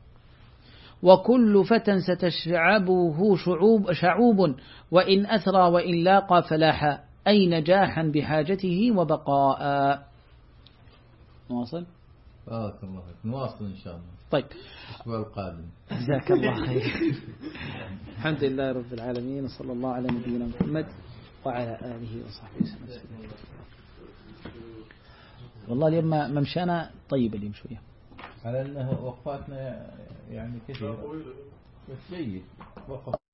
وكل فتى ستشعبه شعوب, شعوب وإن أثرى وإن لاقى فلاحا، أي نجاحا بحاجته وبقاء. نواصل بارك الله فيك، نواصل إن شاء الله. طيب الأسبوع القادم. جزاك الله خير. الحمد لله رب العالمين، صلى الله على نبينا محمد وعلى آله وصحبه وسلم. والله اليوم ما مشانا طيب اليوم شوية، على أنه وقفاتنا يعني كثير، بس جيد وقف.